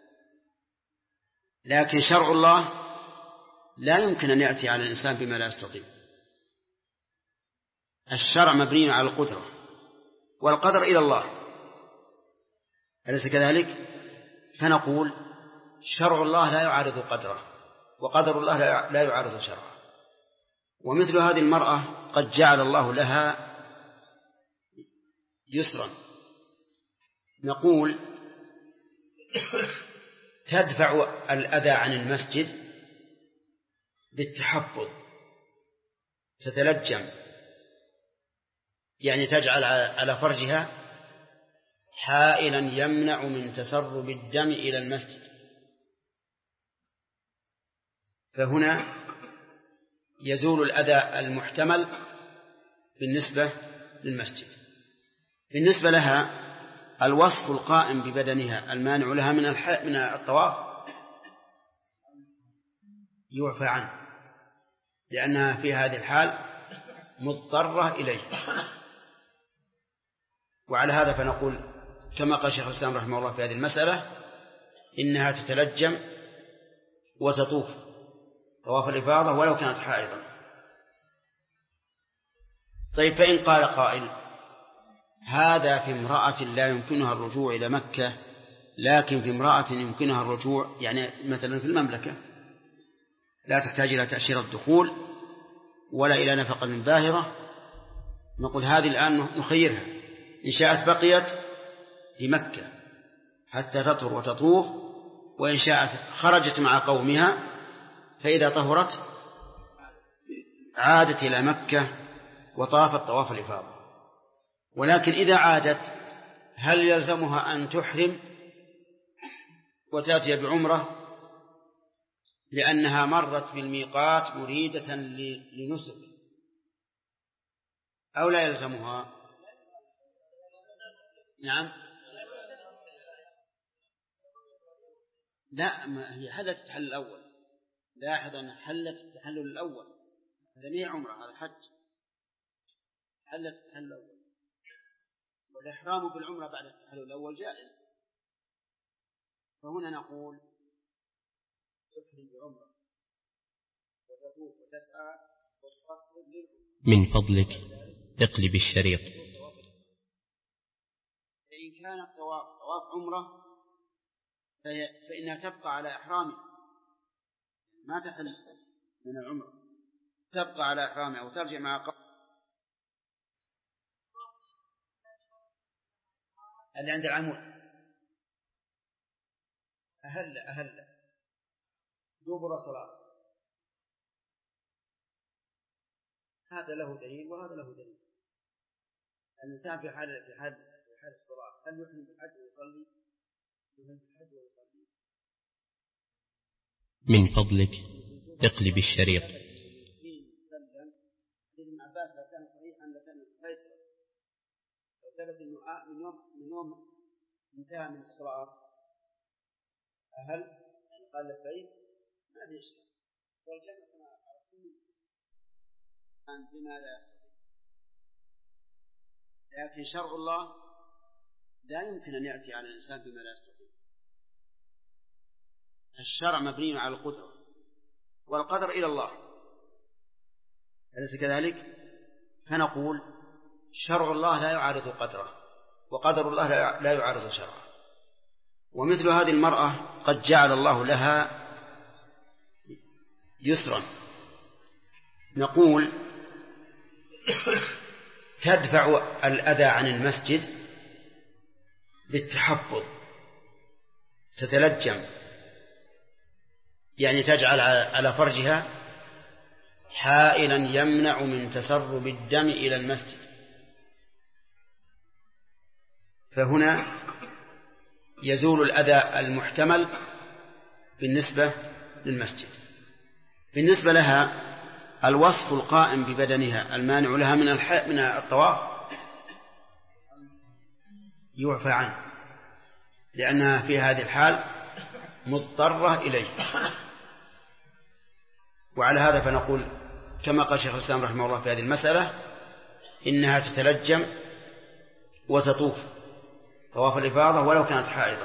لكن شرع الله لا يمكن أن يأتي على الإنسان بما لا يستطيع. الشرع مبني على القدرة، والقدر إلى الله، أليس كذلك؟ فنقول شرع الله لا يعارض قدره، وقدر الله لا يعارض شرعه. ومثل هذه المرأة قد جعل الله لها يسرا، نقول تدفع الأذى عن المسجد بالتحفظ، تتلجم، يعني تجعل على فرجها حائلا يمنع من تسرب الدم إلى المسجد، فهنا يزول الأذى المحتمل بالنسبة للمسجد. بالنسبة لها الوصف القائم ببدنها المانع لها من الطواف يعفى عنه، لأنها في هذه الحال مضطرة إليه. وعلى هذا فنقول كما قال شيخ الإسلام رحمه الله في هذه المسألة إنها تتلجم وتطوف طواف الإفاضة ولو كانت حائضا. طيب فإن قال قائل هذا في امرأة لا يمكنها الرجوع إلى مكة، لكن في امرأة يمكنها الرجوع يعني مثلا في المملكة لا تحتاج إلى تأشيرة الدخول ولا إلى نفقة باهرة، نقول هذه الآن نخيرها، إن شاءت بقيت في مكة حتى تطهر وتطوف، وإن شاءت خرجت مع قومها، فإذا طهرت عادت إلى مكة وطافت طواف الإفاضة. ولكن إذا عادت هل يلزمها أن تحرم وتأتي بعمرة لأنها مرت بالميقات مريدة لنسك، أو لا يلزمها؟ نعم، لا، ما هي حلت التحلل الأول. لاحظ أن حلت التحلل الأول، هذا ما هي عمرة، هذا حج. حلت التحلل الأول، والإحرام بالعمرة بعد التحلل الأول جائز. فهنا نقول تحرم بعمرة وتطوف وتسعى وتصل للعمرة. من فضلك اقلب الشريط. فإن كان طواف عمرة فإنها تبقى على إحرامها، ما تحل من العمرة، تبقى على إحرامها وترجع مع اللي عند العمود. أهل دبر صلاة، هذا له دليل وهذا له دليل. الإنسان في حال الصلاة هل يحرم بالحج ويصلي؟ يحرم بالحج ويصلي. من فضلك اقلب الشريط. ابن عباس لو كان صحيحا لكان فيصل، لو ثبت من يوم انتهى من الصلاة هل قال لبيك ما في إشكال، والجمع كما عرفتم بما لا يستطيع. لكن شرع الله لا يمكن أن يأتي على الإنسان بما لا يستطيع. الشرع مبني على القدرة، والقدر إلى الله، أليس كذلك؟ فنقول شرع الله لا يعارض قدره، وقدر الله لا يعارض شرعه. ومثل هذه المرأة قد جعل الله لها يسرا، نقول تدفع الأذى عن المسجد بالتحفظ، تتلجم، يعني تجعل على فرجها حائلا يمنع من تسرب الدم إلى المسجد، فهنا يزول الأذى المحتمل بالنسبة للمسجد. بالنسبة لها الوصف القائم ببدنها المانع لها من الطواف يعفى عنه، لأنها في هذه الحال مضطرة إليه. وعلى هذا فنقول كما قال شيخ الإسلام رحمه الله في هذه المسألة إنها تتلجم وتطوف طواف الإفاضة ولو كانت حائضا.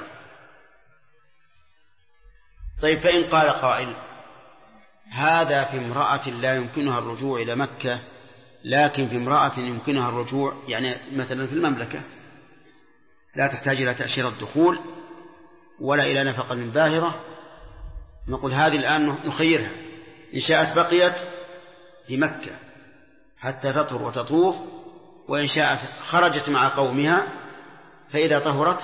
طيب، فإن قال قائل هذا في امرأة لا يمكنها الرجوع إلى مكة، لكن في امرأة يمكنها الرجوع، يعني مثلا في المملكة لا تحتاج إلى تأشيرة الدخول ولا إلى نفقة باهرة، نقول هذه الآن نخيرها، إن شاءت بقيت في مكة حتى تطهر وتطوف، وإن شاءت خرجت مع قومها، فإذا طهرت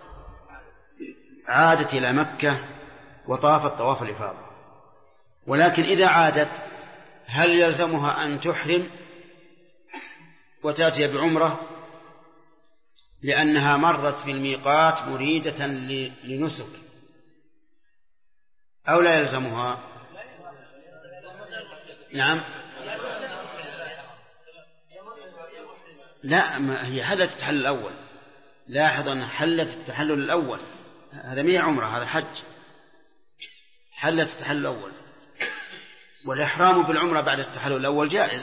عادت إلى مكة وطافت طواف الإفاضة. ولكن إذا عادت هل يلزمها أن تحرم وتأتي بعمرة لأنها مرت بالميقات مريدة لنسك، أو لا يلزمها؟ نعم، لا، ما هي حلت التحلل الأول. لاحظ أن حلت التحلل الأول، هذا ما هي عمرة، هذا حج. حلت التحلل الأول، والإحرام بالعمرة بعد التحلل الأول جائز.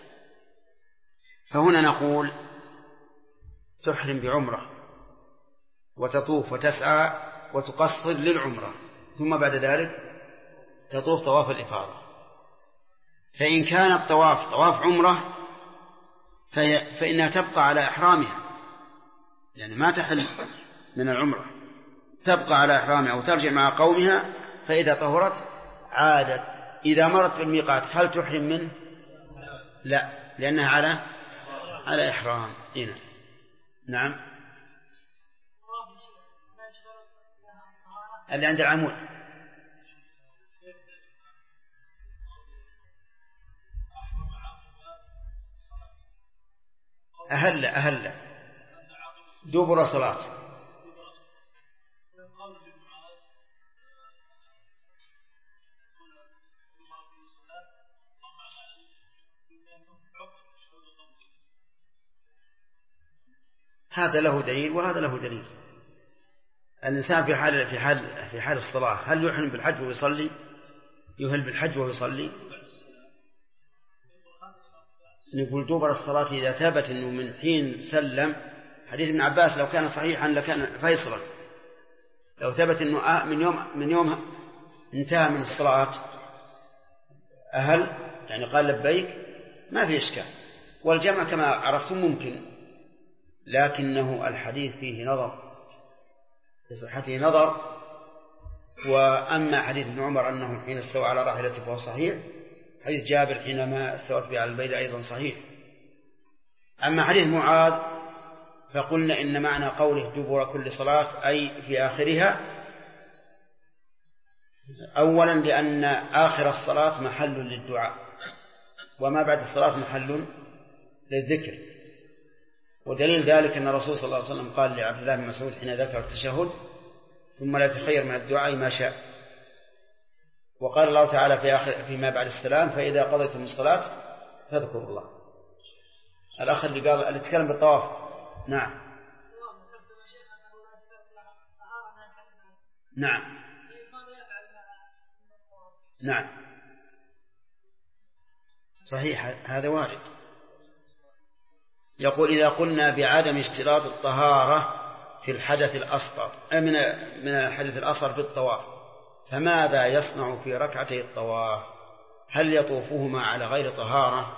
فهنا نقول تحرم بعمرة وتطوف وتسعى وتقصر للعمرة، ثم بعد ذلك تطوف طواف الإفاضة. فإن كان الطواف طواف عمرة فإنها تبقى على إحرامها، يعني ما تحل من العمرة، تبقى على إحرامها وترجع مع قومها، فإذا طهرت عادت إذا مرت بالميقات هل تحرم منه؟ لا، لأنها على إحرام. هنا نعم. اللي عند العمود أهل دبر صلاة. هذا له دليل وهذا له دليل. الإنسان في حال الصلاة هل يحرم بالحج ويصلي؟ يهل بالحج ويصلي؟ نقول دبر الصلاة إذا ثبت أنه من حين سلم. حديث ابن عباس لو كان صحيحا لكان فيصلا. لو ثبت أنه من يوم انتهى من الصلاة أهل يعني قال لبيك ما في إشكال، والجمع كما عرفتم ممكن، لكنه الحديث فيه نظر، في صحته نظر. وأما حديث ابن عمر أنه حين استوى على راحلته فهو صحيح. حديث جابر حينما استوت به على البيدة أيضا صحيح. أما حديث معاذ فقلنا إن معنى قوله دبر كل صلاة أي في آخرها، أولا لأن آخر الصلاة محل للدعاء، وما بعد الصلاة محل للذكر. ودليل ذلك أن الرسول صلى الله عليه وسلم قال لعبد الله بن مسعود حين ذكر التشهد ثم لا تخير من الدعاء ما شاء. وقال الله تعالى فيما بعد السلام فإذا قضيتم الصلاة فاذكروا الله. الأخ اللي تكلم بالطواف. نعم نعم نعم صحيح، هذا وارد. يقول إذا قلنا بعدم اشتراط الطهارة في الحدث الأصغر من الحدث الأصغر في الطواف، فماذا يصنع في ركعتي الطواف؟ هل يطوفهما على غير طهارة؟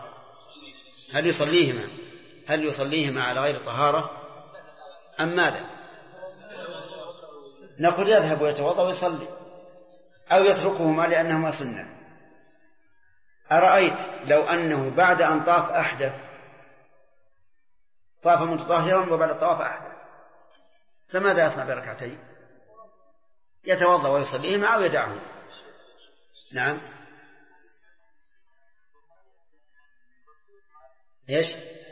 هل يصليهما على غير طهارة أم ماذا؟ نقول يذهب ويتوضأ ويصلي، أو يتركهما لأنهما سنة. أرأيت لو أنه بعد أن طاف أحدث، طاف متطهرا وبعد الطواف أحدث، فماذا يصنع بركعتين؟ يتوضأ ويصليهما أو يدعهما. نعم إيش؟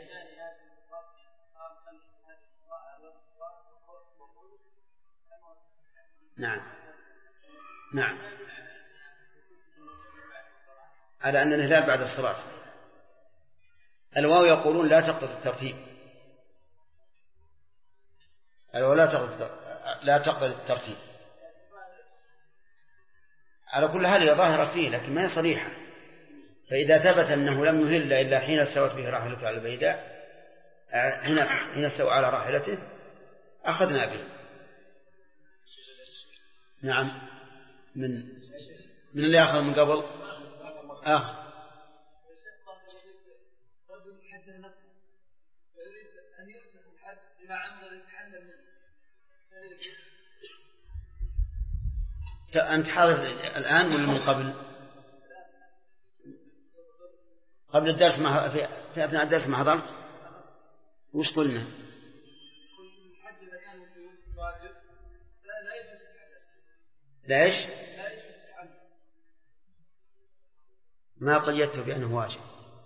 نعم على أن الهلال بعد الصلاة. الواو يقولون لا تقتضي الترتيب، لا تقتضي الترتيب. على كل حال هي ظاهرة فيه لكن ما هي صريحة. فإذا ثبت أنه لم يهل إلا حين استوت به راحلته على البيداء، حين استوى على راحلته أخذنا به. نعم من اللي أخذ من قبل أنت حاضر الآن ولا من قبل الدرس في أثناء الدرس ما حضرت؟ وش قلنا؟ ليش؟ ما قيدته بأنه واجب،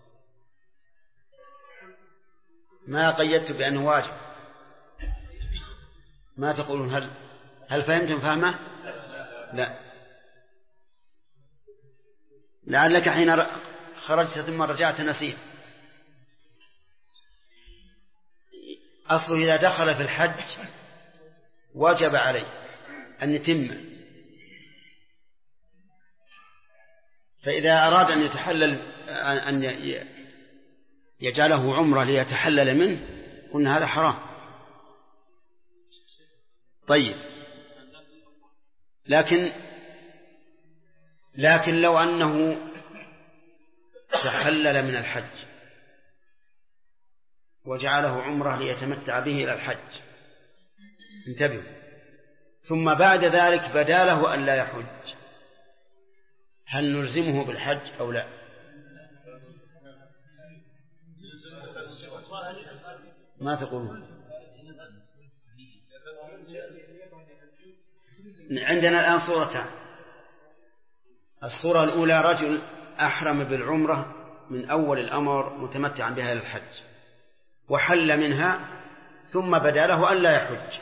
ما تقولون هل فهمتم فهمه؟ لا، لعلك حين خرجت ثم رجعت نسيت. أصله إذا دخل في الحج وجب عليه أن يتم، فإذا أراد أن يتحلل أن يجعله عمرة ليتحلل منه قلنا هذا حرام. طيب لكن لو أنه تحلل من الحج وجعله عمرة ليتمتع به إلى الحج، انتبهوا، ثم بعد ذلك بدا له أن لا يحج، هل نلزمه بالحج أو لا؟ ما تقولون؟ عندنا الآن صورتان. الصورة الأولى رجل أحرم بالعمرة من أول الأمر متمتعا بها للحج، وحل منها ثم بدا له أن لا يحج،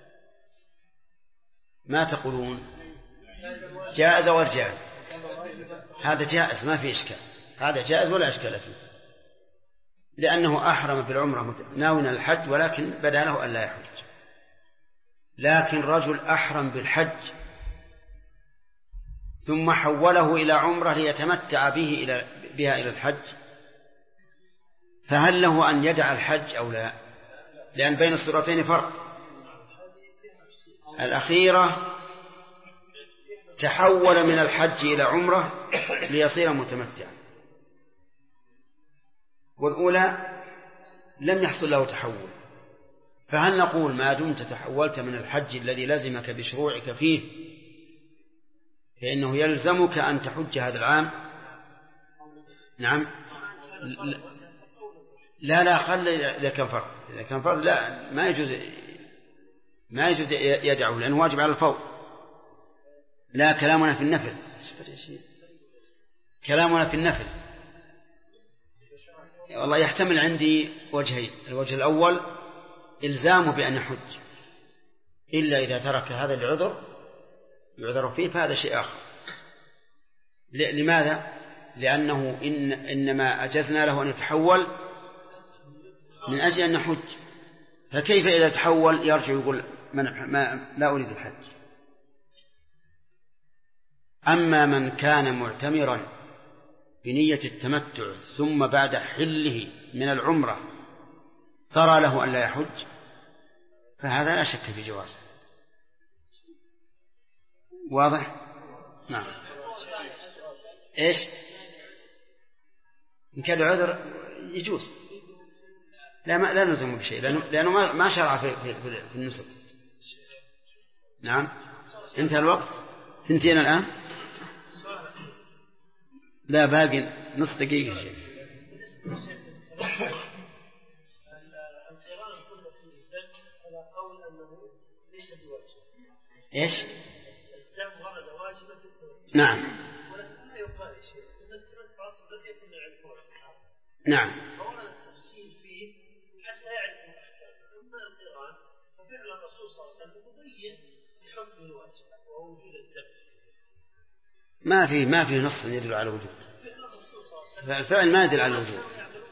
ما تقولون؟ جائز ولا جائز؟ هذا جائز ما في إشكال، هذا جائز ولا إشكال فيه، لأنه أحرم بالعمرة ناويا الحج ولكن بدا له أن لا يحج. لكن رجل أحرم بالحج ثم حوله إلى عمرة ليتمتع بها إلى الحج، فهل له أن يدع الحج أو لا؟ لأن بين الصورتين فرق. الأخيرة تحول من الحج إلى عمرة ليصير متمتعا، والأولى لم يحصل له تحول. فهل نقول ما دمت تحولت من الحج الذي لزمك بشروعك فيه فإنه يلزمك أن تحج هذا العام؟ نعم. لا خلي إذا كان فرض لا ما يجوز يدعو، لأنه واجب على الفور. لا، كلامنا في النفل، كلامنا في النفل. والله يحتمل عندي وجهين. الوجه الأول إلزامه بأن يحج إلا إذا ترك هذا العذر يعذر فيه، فهذا شيء آخر. لماذا؟ لأنه إنما أجزنا له أن يتحول من أجل أن يحج، فكيف إذا تحول يرجع يقول لا أريد الحج؟ أما من كان معتمرا بنية التمتع ثم بعد حله من العمرة ترى له أن لا يحج، فهذا لا شك في جوازه. واضح؟ نعم. إيش؟ إن كان عذر يجوز، لا نلزم بشيء، لأنه ما شرع في النسك. نعم. انتهى الوقت، 2 الآن. لا، باقي نصف دقيقة شيء. إيش؟ نعم. نعم. ما في نص يدل على الوجود، الفعل ما يدل على الوجود.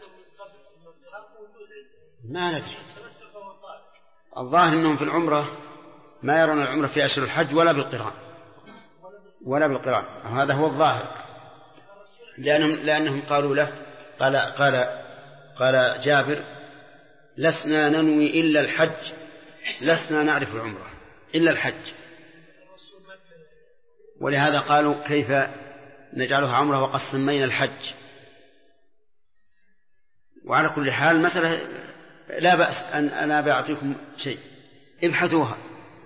ما ندري، الظاهر أنهم في العمرة ما يرون العمرة في أشهر الحج ولا بالقران، هذا هو الظاهر. لأنهم قالوا له قال جابر لسنا ننوي إلا الحج، لسنا نعرف العمرة إلا الحج، ولهذا قالوا كيف نجعلها عمرة وقد سمينا الحج. وعلى كل حال مسألة لا بأس أن أنا بأعطيكم شيء، ابحثوها.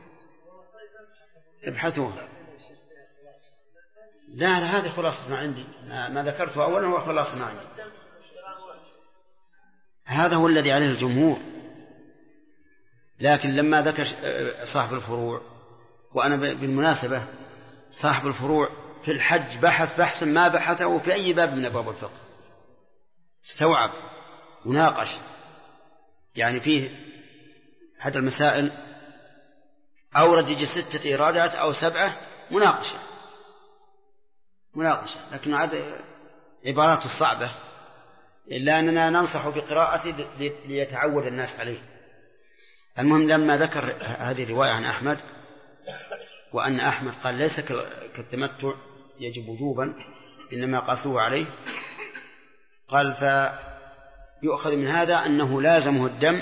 لا هذه خلاصة ما عندي، ما ذكرته أولا هو خلاصة ما عندي، هذا هو الذي عليه الجمهور. لكن لما ذكر صاحب الفروع، وأنا بالمناسبة صاحب الفروع في الحج بحثا ما بحثه في أي باب من أبواب الفقه، استوعب وناقش، يعني فيه حتى المسائل أورد 6 إيرادات أو 7 مناقشة، لكن عاد عبارات الصعبة، إلا أننا ننصح بقراءته ليتعود الناس عليه. المهم لما ذكر هذه الرواية عن أحمد، وأن أحمد قال ليس كالتمتع يجب وجوبا إنما قاسوه عليه، قال فيؤخذ من هذا أنه لازمه الدم،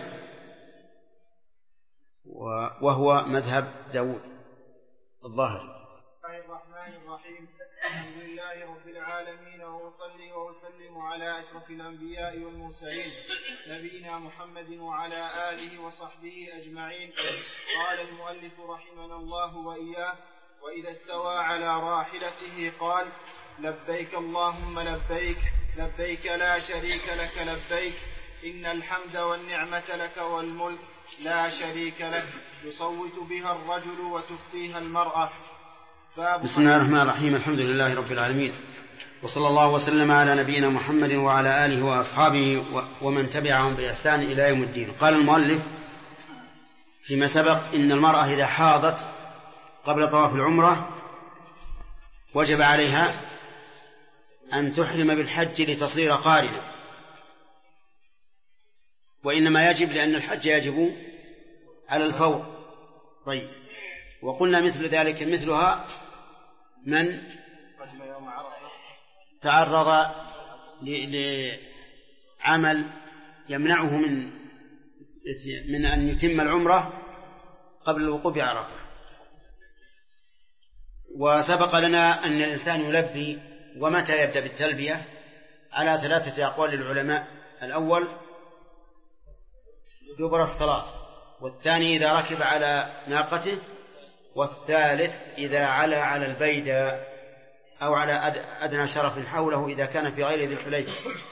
وهو مذهب داود الظاهر. الرحمن الرحيم. الحمد لله رب العالمين، وأصلي وأسلم على أشرف الأنبياء والمرسلين نبينا محمد وعلى آله وصحبه أجمعين. قال المؤلف رحمنا الله وإياه: وإذا استوى على راحلته قال: لبيك اللهم لبيك لبيك لا شريك لك لبيك إن الحمد والنعمة لك والملك لا شريك لك يصوت بها الرجل وتخفيها المرأة. بسم الله الرحمن الرحيم. الحمد لله رب العالمين، وصلى الله وسلم على نبينا محمد وعلى آله وأصحابه ومن تبعهم بإحسان إلى يوم الدين. قال المؤلف فيما سبق إن المرأة إذا حاضت قبل طواف العمرة وجب عليها أن تحرم بالحج لتصير قارنة، وإنما يجب لأن الحج يجب على الفور. طيب، وقلنا مثل ذلك مثلها من تعرض لعمل يمنعه من أن يتم العمرة قبل الوقوف بعرفة. وسبق لنا أن الإنسان يلبي ومتى يبدأ بالتلبية على 3 أقوال للعلماء: الأول دبر الصلاة، والثاني إذا ركب على ناقته، والثالث إذا علا على البيدى أو على أدنى شرف حوله إذا كان في غير ذي الحليفة.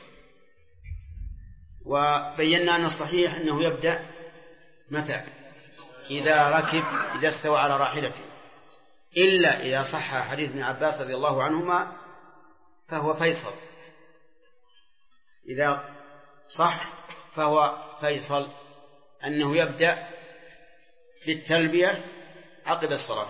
وبينا أن الصحيح أنه يبدأ متى؟ إذا ركب، إذا استوى على راحلته، إلا إذا صح حديث ابن عباس رضي الله عنهما فهو فيصل. إذا صح فهو فيصل أنه يبدأ بالتلبية عقب الصلاة.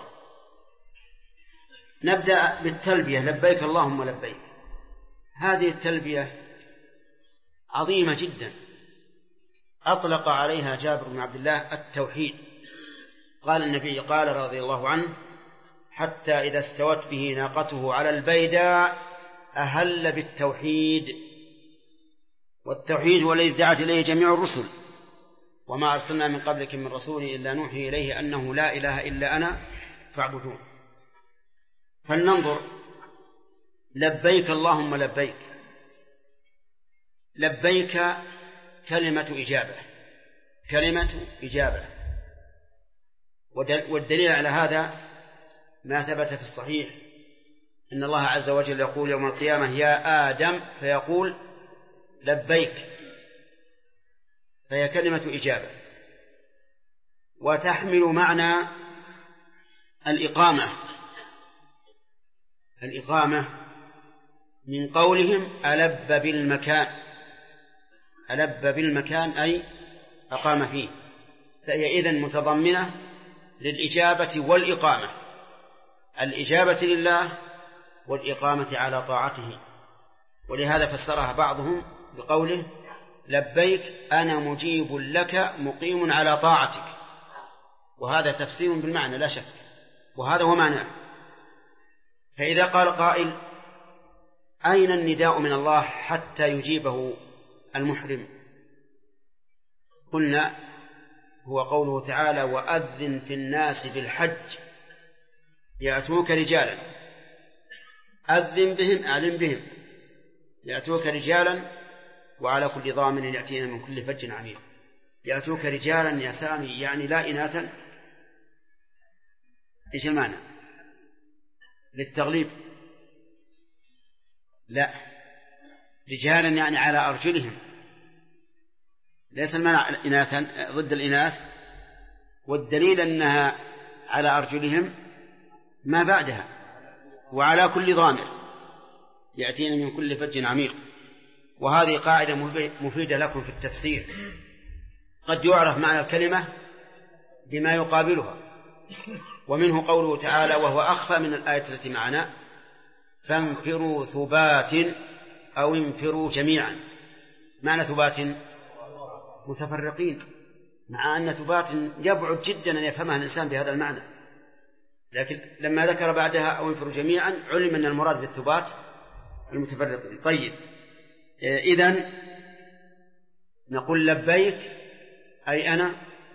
نبدأ بالتلبية: لبيك اللهم لبيك. هذه التلبية عظيمة جدا، أطلق عليها جابر بن عبد الله التوحيد. قال النبي قال رضي الله عنه: حتى إذا استوت به ناقته على البيداء أهل بالتوحيد. والتوحيد هو الذي دعت إليه جميع الرسل: وما أرسلنا من قبلك من رسول إلا نوحي إليه أنه لا إله إلا أنا فاعبدون. فلننظر: لبيك اللهم لبيك. لبيك كلمة إجابة، كلمة إجابة. والدليل على هذا ما ثبت في الصحيح إن الله عز وجل يقول يوم القيامة: يا آدم، فيقول لبيك، فهي كلمة إجابة. وتحمل معنى الإقامة. الإقامة من قولهم ألب بالمكان. ألب بالمكان أي أقام فيه، فهي إذن متضمنة للإجابة والإقامة: الإجابة لله والإقامة على طاعته. ولهذا فسرها بعضهم بقوله: لبيك أنا مجيب لك مقيم على طاعتك. وهذا تفسير بالمعنى لا شك، وهذا هو معناه. فإذا قال قائل: أين النداء من الله حتى يجيبه المحرم؟ قلنا: هو قوله تعالى: وأذن في الناس بالحج يأتوك رجالا. أذن بهم، أعلم بهم، يأتوك رجالا وعلى كل ضامن يأتينا من كل فج عميق. يأتوك رجالا يا سامي يعني لا إناثا. إيش المعنى؟ للتغليب؟ لا، رجالا يعني على أرجلهم، ليس المعنى إناثا ضد الإناث. والدليل أنها على أرجلهم ما بعدها: وعلى كل ضامر يأتينا من كل فج عميق. وهذه قاعدة مفيدة لكم في التفسير. قد يعرف معنى الكلمة بما يقابلها، ومنه قوله تعالى وهو أخفى من الآية التي معنا: فانفروا ثبات أو انفروا جميعا. معنى ثبات متفرقين، مع أن ثبات يبعد جدا أن يفهمها الإنسان بهذا المعنى، لكن لما ذكر بعدها أو انفروا جميعا علم أن المراد بالثبات المتفرقين. طيب، إذن نقول لبيك أي أنا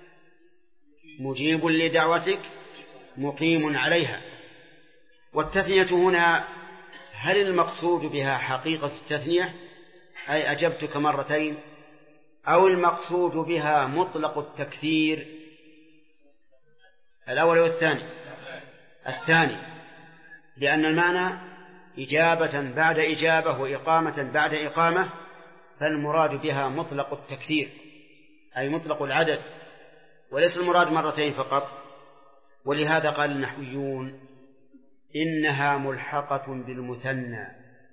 مجيب لدعوتك مقيم عليها. والتثنية هنا هل المقصود بها حقيقة التثنية أي أجبتك مرتين، أو المقصود بها مطلق التكثير؟ الأول والثاني؟ الثاني، لأن المعنى إجابة بعد إجابة وإقامة بعد إقامة، فالمراد بها مطلق التكثير أي مطلق العدد، وليس المراد مرتين فقط. ولهذا قال النحويون إنها ملحقة بالمثنى،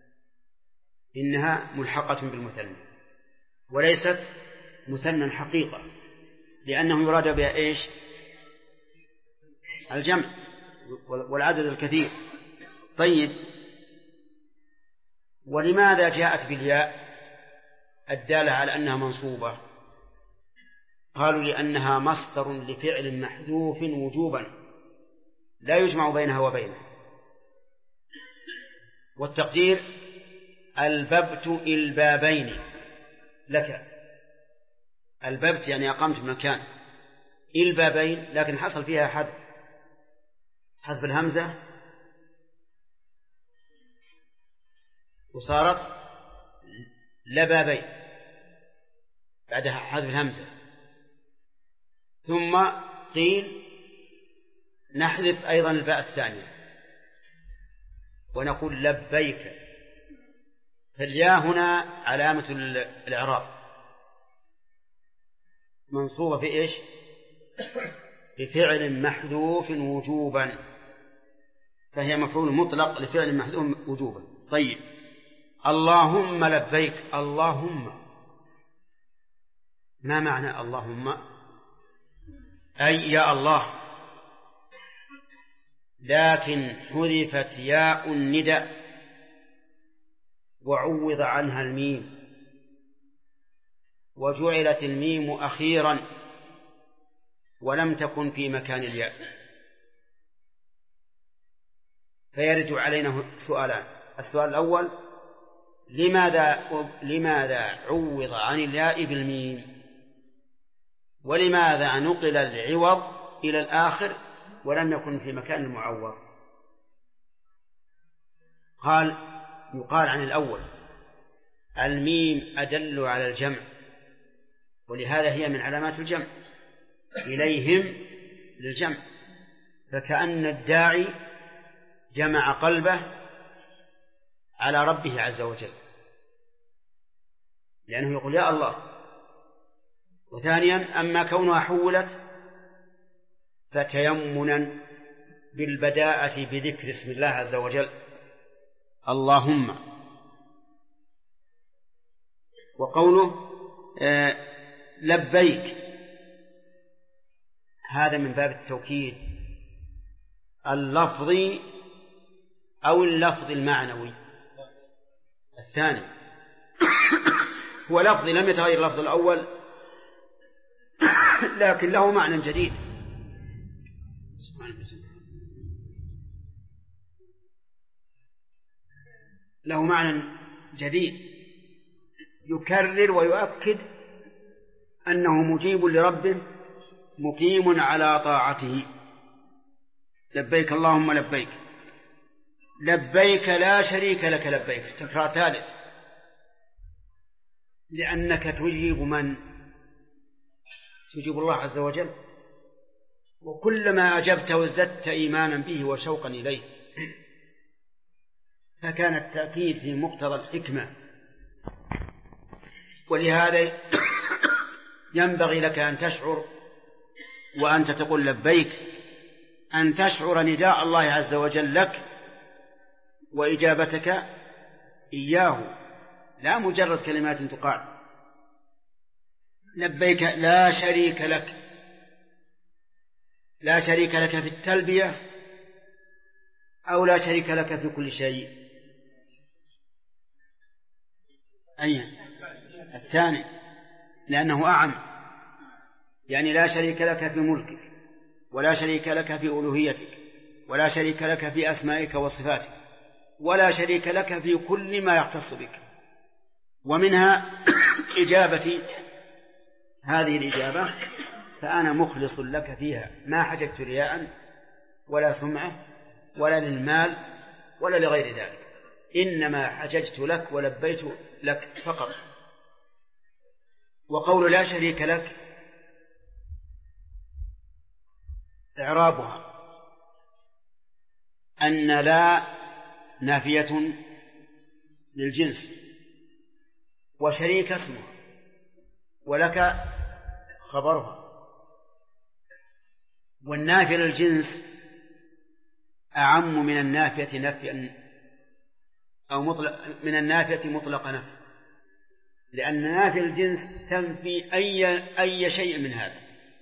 إنها ملحقة بالمثنى وليست مثنى حقيقة، لأنه يراد بها إيش؟ الجمع والعدد الكثير. طيب، ولماذا جاءت بالياء الدالة على أنها منصوبة؟ قالوا لأنها مصدر لفعل محذوف وجوبا لا يجمع بينها وبينه. والتقدير الببت البابين لك، الببت يعني أقمت بمكان، البابين لكن حصل فيها حذف الهمزة وصارت لبابين بعدها حذف الهمزة. ثم قيل نحذف أيضا الباء الثانية ونقول لبيك، فالياء هنا علامة الإعراب منصوبة في إيش؟ بفعل محذوف وجوبا، فهي مفعول مطلق لفعل محذوف وجوبا. طيب، اللهم لبيك، اللهم ما معنى اللهم؟ أي يا الله، لكن حذفت ياء النداء وعوض عنها الميم، وجعلت الميم أخيرا ولم تكن في مكان الياء. فيرد علينا سؤالان: السؤال الأول، لماذا عوض عن الياء بالميم؟ ولماذا نقل العوض إلى الآخر ولم يكن في مكان المعوض؟ يقال عن الأول الميم أدل على الجمع، ولهذا هي من علامات الجمع، إليهم للجمع، فكأن الداعي جمع قلبه على ربه عز وجل لأنه يقول يا الله. وثانيا، أما كونها حولت فتيمنا بالبداءة بذكر اسم الله عز وجل اللهم. وقوله لبيك هذا من باب التوكيد اللفظي أو اللفظ المعنوي. الثاني هو لفظي لم يتغير اللفظ الأول لكن له معنى جديد. له معنى جديد يكرر ويؤكد أنه مجيب لربه مقيم على طاعته. لبيك اللهم لبيك، لبيك لا شريك لك لبيك، تكرار ثالث، لأنك تجيب من؟ تجيب الله عز وجل، وكلما أجبته ازددت إيمانا به وشوقا إليه، فكان التأكيد في مقتضى الحكمة. ولهذا ينبغي لك أن تشعر وأنت تقول لبيك أن تشعر نداء الله عز وجل لك وإجابتك إياه، لا مجرد كلمات تقال. لبيك لا شريك لك، لا شريك لك في التلبية أو لا شريك لك في كل شيء. أي الثاني لأنه أعم، يعني لا شريك لك في ملكك، ولا شريك لك في ألوهيتك، ولا شريك لك في أسمائك وصفاتك، ولا شريك لك في كل ما يختص بك. ومنها إجابتي هذه الإجابة، فأنا مخلص لك فيها، ما حججت رياء ولا سمعة ولا للمال ولا لغير ذلك، إنما حججت لك ولبيت لك فقط. وقول لا شريك لك إعرابها أن لا نافية للجنس، وشريك اسمها، ولك خبرها. والنافية للجنس أعم من النافية نفيا أو من النافية مطلق نفي، لأن نافية الجنس تنفي أي شيء من هذا،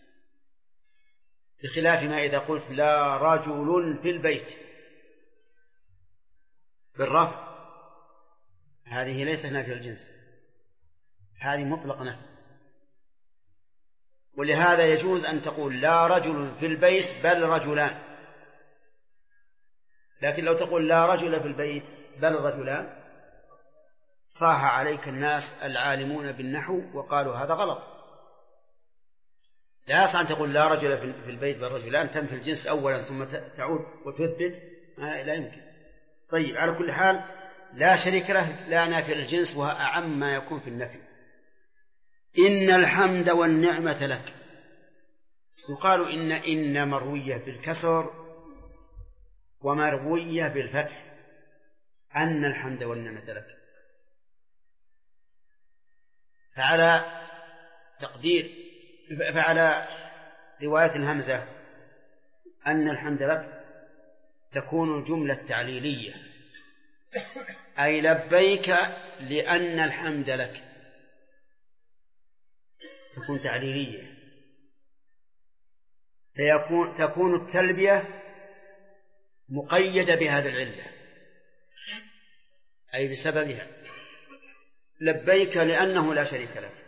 بخلاف ما إذا قلت لا رجل في البيت بالرفع، هذه ليست نافية الجنس، هذه مطلق نفي. ولهذا يجوز أن تقول لا رجل في البيت بل رجلان، لكن لو تقول لا رجل في البيت بل رجلان صاح عليك الناس العالمون بالنحو وقالوا هذا غلط. لا يصح أن تقول لا رجل في البيت بل رجلان، تنفي الجنس أولا ثم تعود وتثبت، لا يمكن. طيب، على كل حال لا شريك له لا نافي الجنس، وهو أعم ما يكون في النفي. إن الحمد والنعمة لك. يقال إن مروية بالكسر ومروية بالفتح، أن الحمد والنعمة لك. فعلى رواية الهمزة أن الحمد لك تكون الجملة تعليلية، أي لبيك لأن الحمد لك، تكون تعليلية، تكون التلبية مقيدة بهذه العلة، أي بسببها، لبيك لأنه لا شريك لك.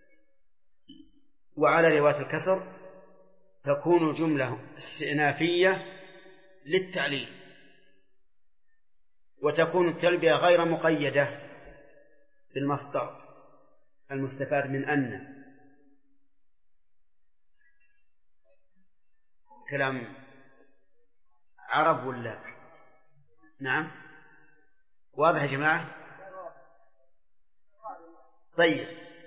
وعلى رواية الكسر تكون جملة استئنافية للتعليل، وتكون التلبية غير مقيدة بالمصدر المستفاد من أن. كلام عرب ولا؟ نعم، واضح يا جماعة؟ طيب،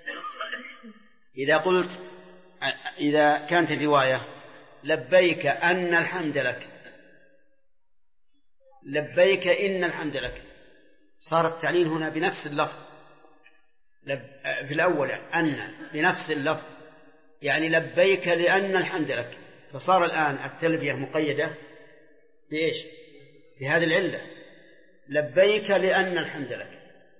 إذا كانت الرواية لبيك أن الحمد لك، لبيك إن الحمد لك، صار التعليل هنا بنفس اللفظ. في الأول أن بنفس اللفظ، يعني لبيك لأن الحمد لك، فصار الآن التلبية مقيدة بإيش؟ بهذه العلة، لبيك لأن الحمد لك.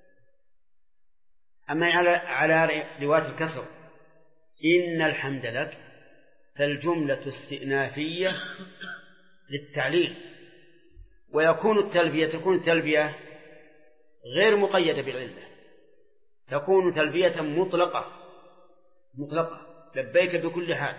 أما على رواية الكسر إن الحمد لك، فالجملة استئنافية للتعليل، ويكون تكون التلبية غير مقيدة بالعلة، تكون تلبية مطلقة لبيك بكل حال.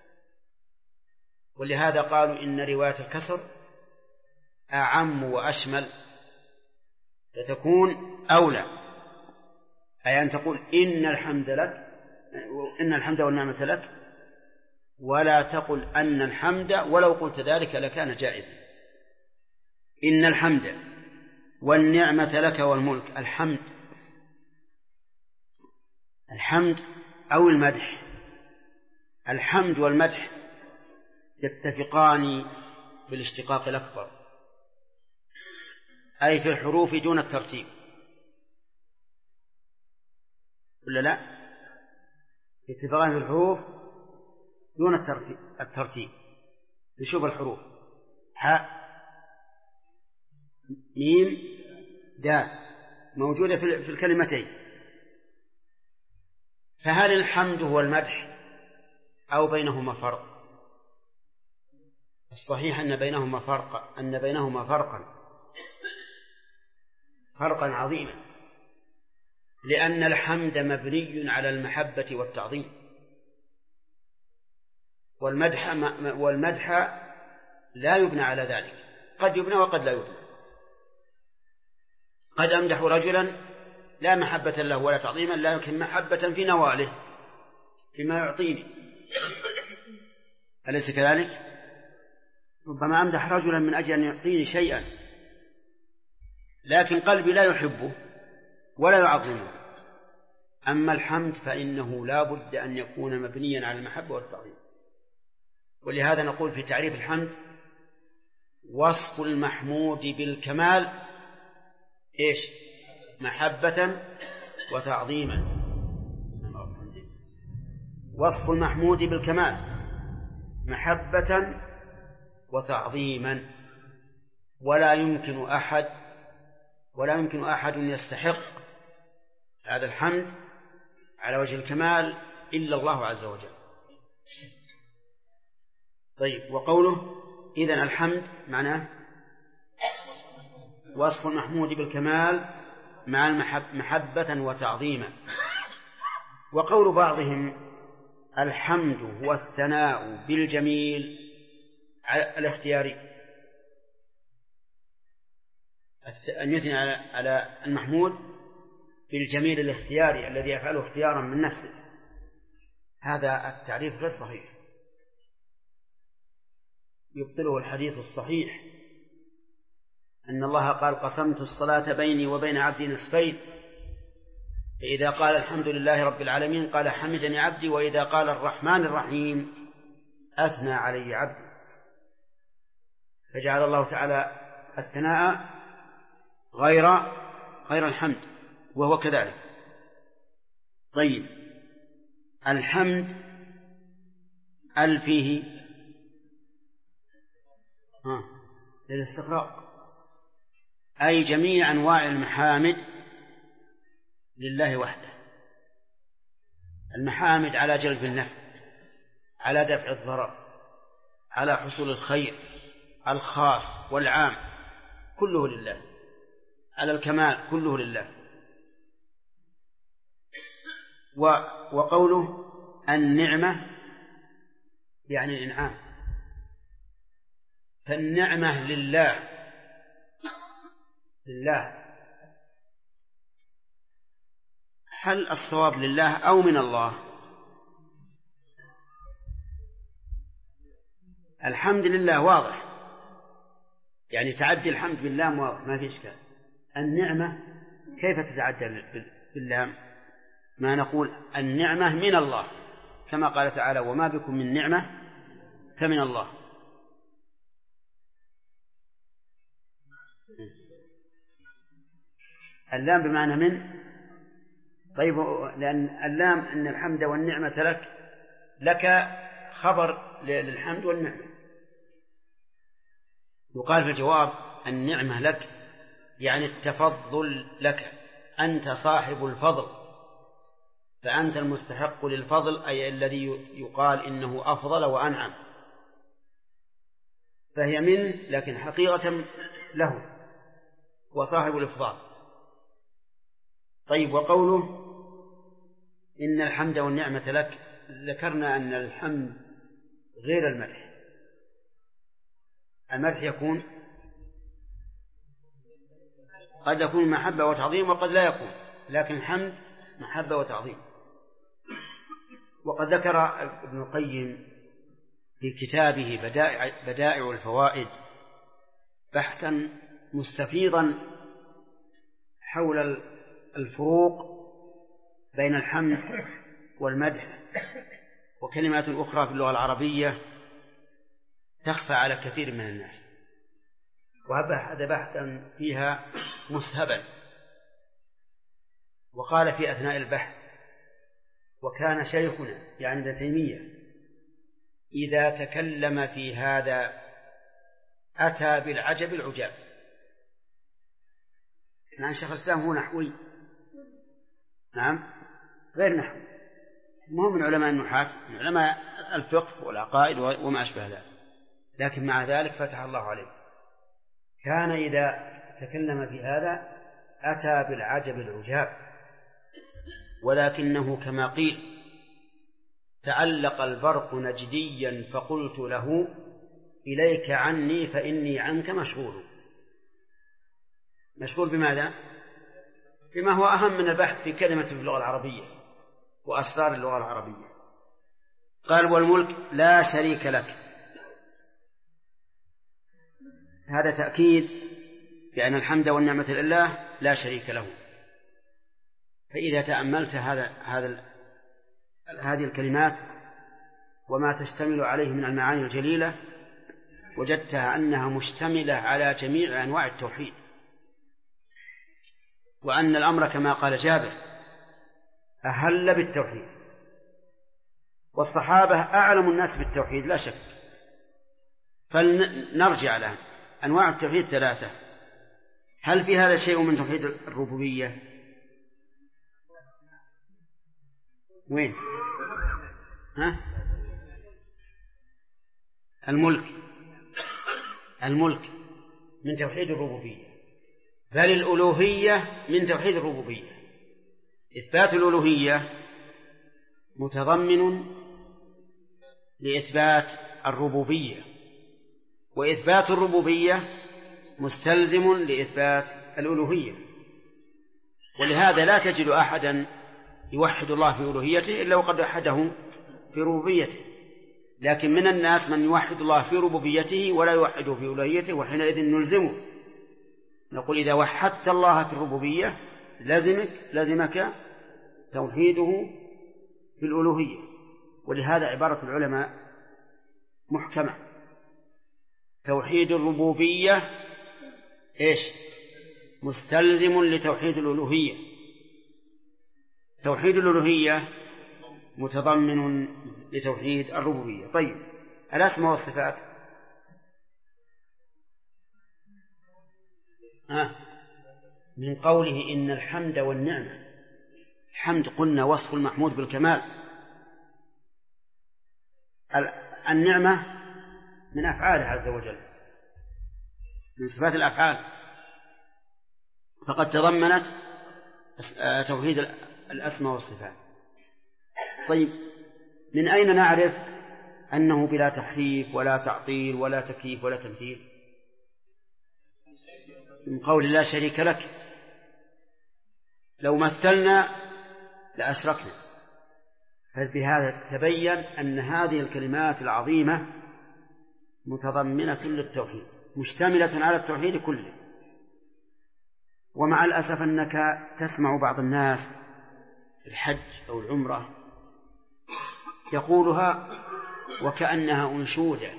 ولهذا قالوا إن رواية الكسر أعم وأشمل، فتكون أولى، أي أن تقول إن الحمد والنعمة لك، ولا تقل أن الحمد، ولو قلت ذلك لكان جائزا. إن الحمد والنعمة لك والملك. الحمد أو المدح، الحمد والمدح يتفقان بالاشتقاق الأكبر، أي في الحروف دون الترتيب، ولا لا؟ اتفاقان في الحروف دون الترتيب. نشوف الحروف: حاء، ميم، دال، موجودة في الكلمتين. فهل الحمد هو المدح أو بينهما فرق؟ الصحيح أن بينهما فرقا عظيما، لأن الحمد مبني على المحبة والتعظيم، والمدح لا يبنى على ذلك، قد يبنى وقد لا يبنى. قد أمدح رجلا لا محبة له ولا تعظيما، لكن محبة في نواله فيما يعطيني، أليس كذلك؟ ربما أمدح رجلا من أجل أن يعطيني شيئا، لكن قلبي لا يحبه ولا يعظمه. أما الحمد فإنه لا بد أن يكون مبنيا على المحبة والتعظيم. ولهذا نقول في تعريف الحمد: وصف المحمود بالكمال إيش؟ محبة وتعظيما. وصف المحمود بالكمال محبة وتعظيما، ولا يمكن أحد يستحق هذا الحمد على وجه الكمال إلا الله عز وجل. طيب، وقوله إذن الحمد معناه وصف المحمود بالكمال مع محبة وتعظيما. وقول بعضهم الحمد هو الثناء بالجميل الاختياري، أن يثني على المحمود بالجميل الاختياري الذي يفعله اختيارا من نفسه، هذا التعريف غير صحيح، يبطله الحديث الصحيح أن الله قال قسمت الصلاة بيني وبين عبدي نصفين، فإذا قال الحمد لله رب العالمين قال حمدني عبدي، وإذا قال الرحمن الرحيم أثنى علي عبدي، فجعل الله تعالى الثناء غير الحمد، وهو كذلك. طيب، الحمد فيه للاستغراق، أي جميع أنواع المحامد لله وحده، المحامد على جلب النفع، على دفع الضرر، على حصول الخير الخاص والعام كله لله، على الكمال كله لله. وقوله النعمة يعني الإنعام، فالنعمة لله هل الصواب لله أو من الله؟ الحمد لله واضح، يعني تعدي الحمد بالله واضح ما في إشكال. النعمة كيف تتعدى بالله؟ ما نقول النعمة من الله، كما قال تعالى وما بكم من نعمة فمن الله. اللام بمعنى من. طيب، لأن اللام أن الحمد والنعمة لك خبر للحمد والنعمة، يقال في الجواب النعمة لك يعني التفضل لك، أنت صاحب الفضل، فأنت المستحق للفضل، أي الذي يقال إنه أفضل وأنعم، فهي منه لكن حقيقة له وصاحب الإفضال. طيب، وقوله إن الحمد والنعمة لك، ذكرنا أن الحمد غير المدح، المدح يكون قد يكون محبة وتعظيم وقد لا يكون، لكن الحمد محبة وتعظيم. وقد ذكر ابن القيم في كتابه بدائع الفوائد بحثا مستفيضا حول الفروق بين الحمد والمدح وكلمات أخرى في اللغة العربية تخفى على كثير من الناس، وهذا بحثا فيها مسهبا. وقال في أثناء البحث وكان شيخنا يعني ابن تيمية إذا تكلم في هذا أتى بالعجب العجاب، لأن شيخ الإسلام هو نحوي، نعم غير نحوي، مو من علماء النحاة، من علماء الفقه والعقائد وما أشبه ذلك، لكن مع ذلك فتح الله عليه، كان إذا تكلم في هذا أتى بالعجب العجاب، ولكنه كما قيل تعلق البرق نجديا فقلت له إليك عني فإني عنك مشغول. مشغول بماذا؟ بما هو أهم من البحث في كلمة في اللغة العربية وأسرار اللغة العربية. قال والملك لا شريك لك، هذا تأكيد بأن الحمد والنعمة لله لا شريك له. فإذا تأملت هذه الكلمات وما تشتمل عليه من المعاني الجليلة وجدتها أنها مشتملة على جميع أنواع التوحيد، وأن الأمر كما قال جابر أهل بالتوحيد، والصحابة أعلم الناس بالتوحيد لا شك. فلنرجع الآن، أنواع التوحيد 3. هل في هذا شيء من توحيد الربوبية؟ وين؟ الملك من توحيد الربوبية، بل الألوهية من توحيد الربوبية. إثبات الألوهية متضمن لإثبات الربوبية، وإثبات الربوبية مستلزم لإثبات الألوهية. ولهذا لا تجد أحدا يوحد الله في ألوهيته إلا وقد وحده في ربوبيته. لكن من الناس من يوحد الله في ربوبيته ولا يوحده في ألوهيته، وحينئذ نلزمه، نقول إذا وحدت الله في الربوبية لزمك توحيده في الألوهية. ولهذا عبارة العلماء محكمة: توحيد الربوبية مستلزم لتوحيد الألوهية، توحيد الألوهية متضمن لتوحيد الربوبية. طيب، الأسماء والصفات من قوله إن الحمد والنعمة، الحمد قلنا وصف المحمود بالكمال، النعمة من أفعاله عز وجل، من صفات الأفعال، فقد تضمنت توحيد الأسماء والصفات. طيب، من أين نعرف أنه بلا تحريف ولا تعطيل ولا تكييف ولا تمثيل؟ من قول لا شريك لك. لو مثلنا لأشركنا، فبهذا تبين أن هذه الكلمات العظيمة متضمنة للتوحيد، مشتملة على التوحيد كله. ومع الأسف أنك تسمع بعض الناس في الحج أو العمرة يقولها وكأنها أنشودة: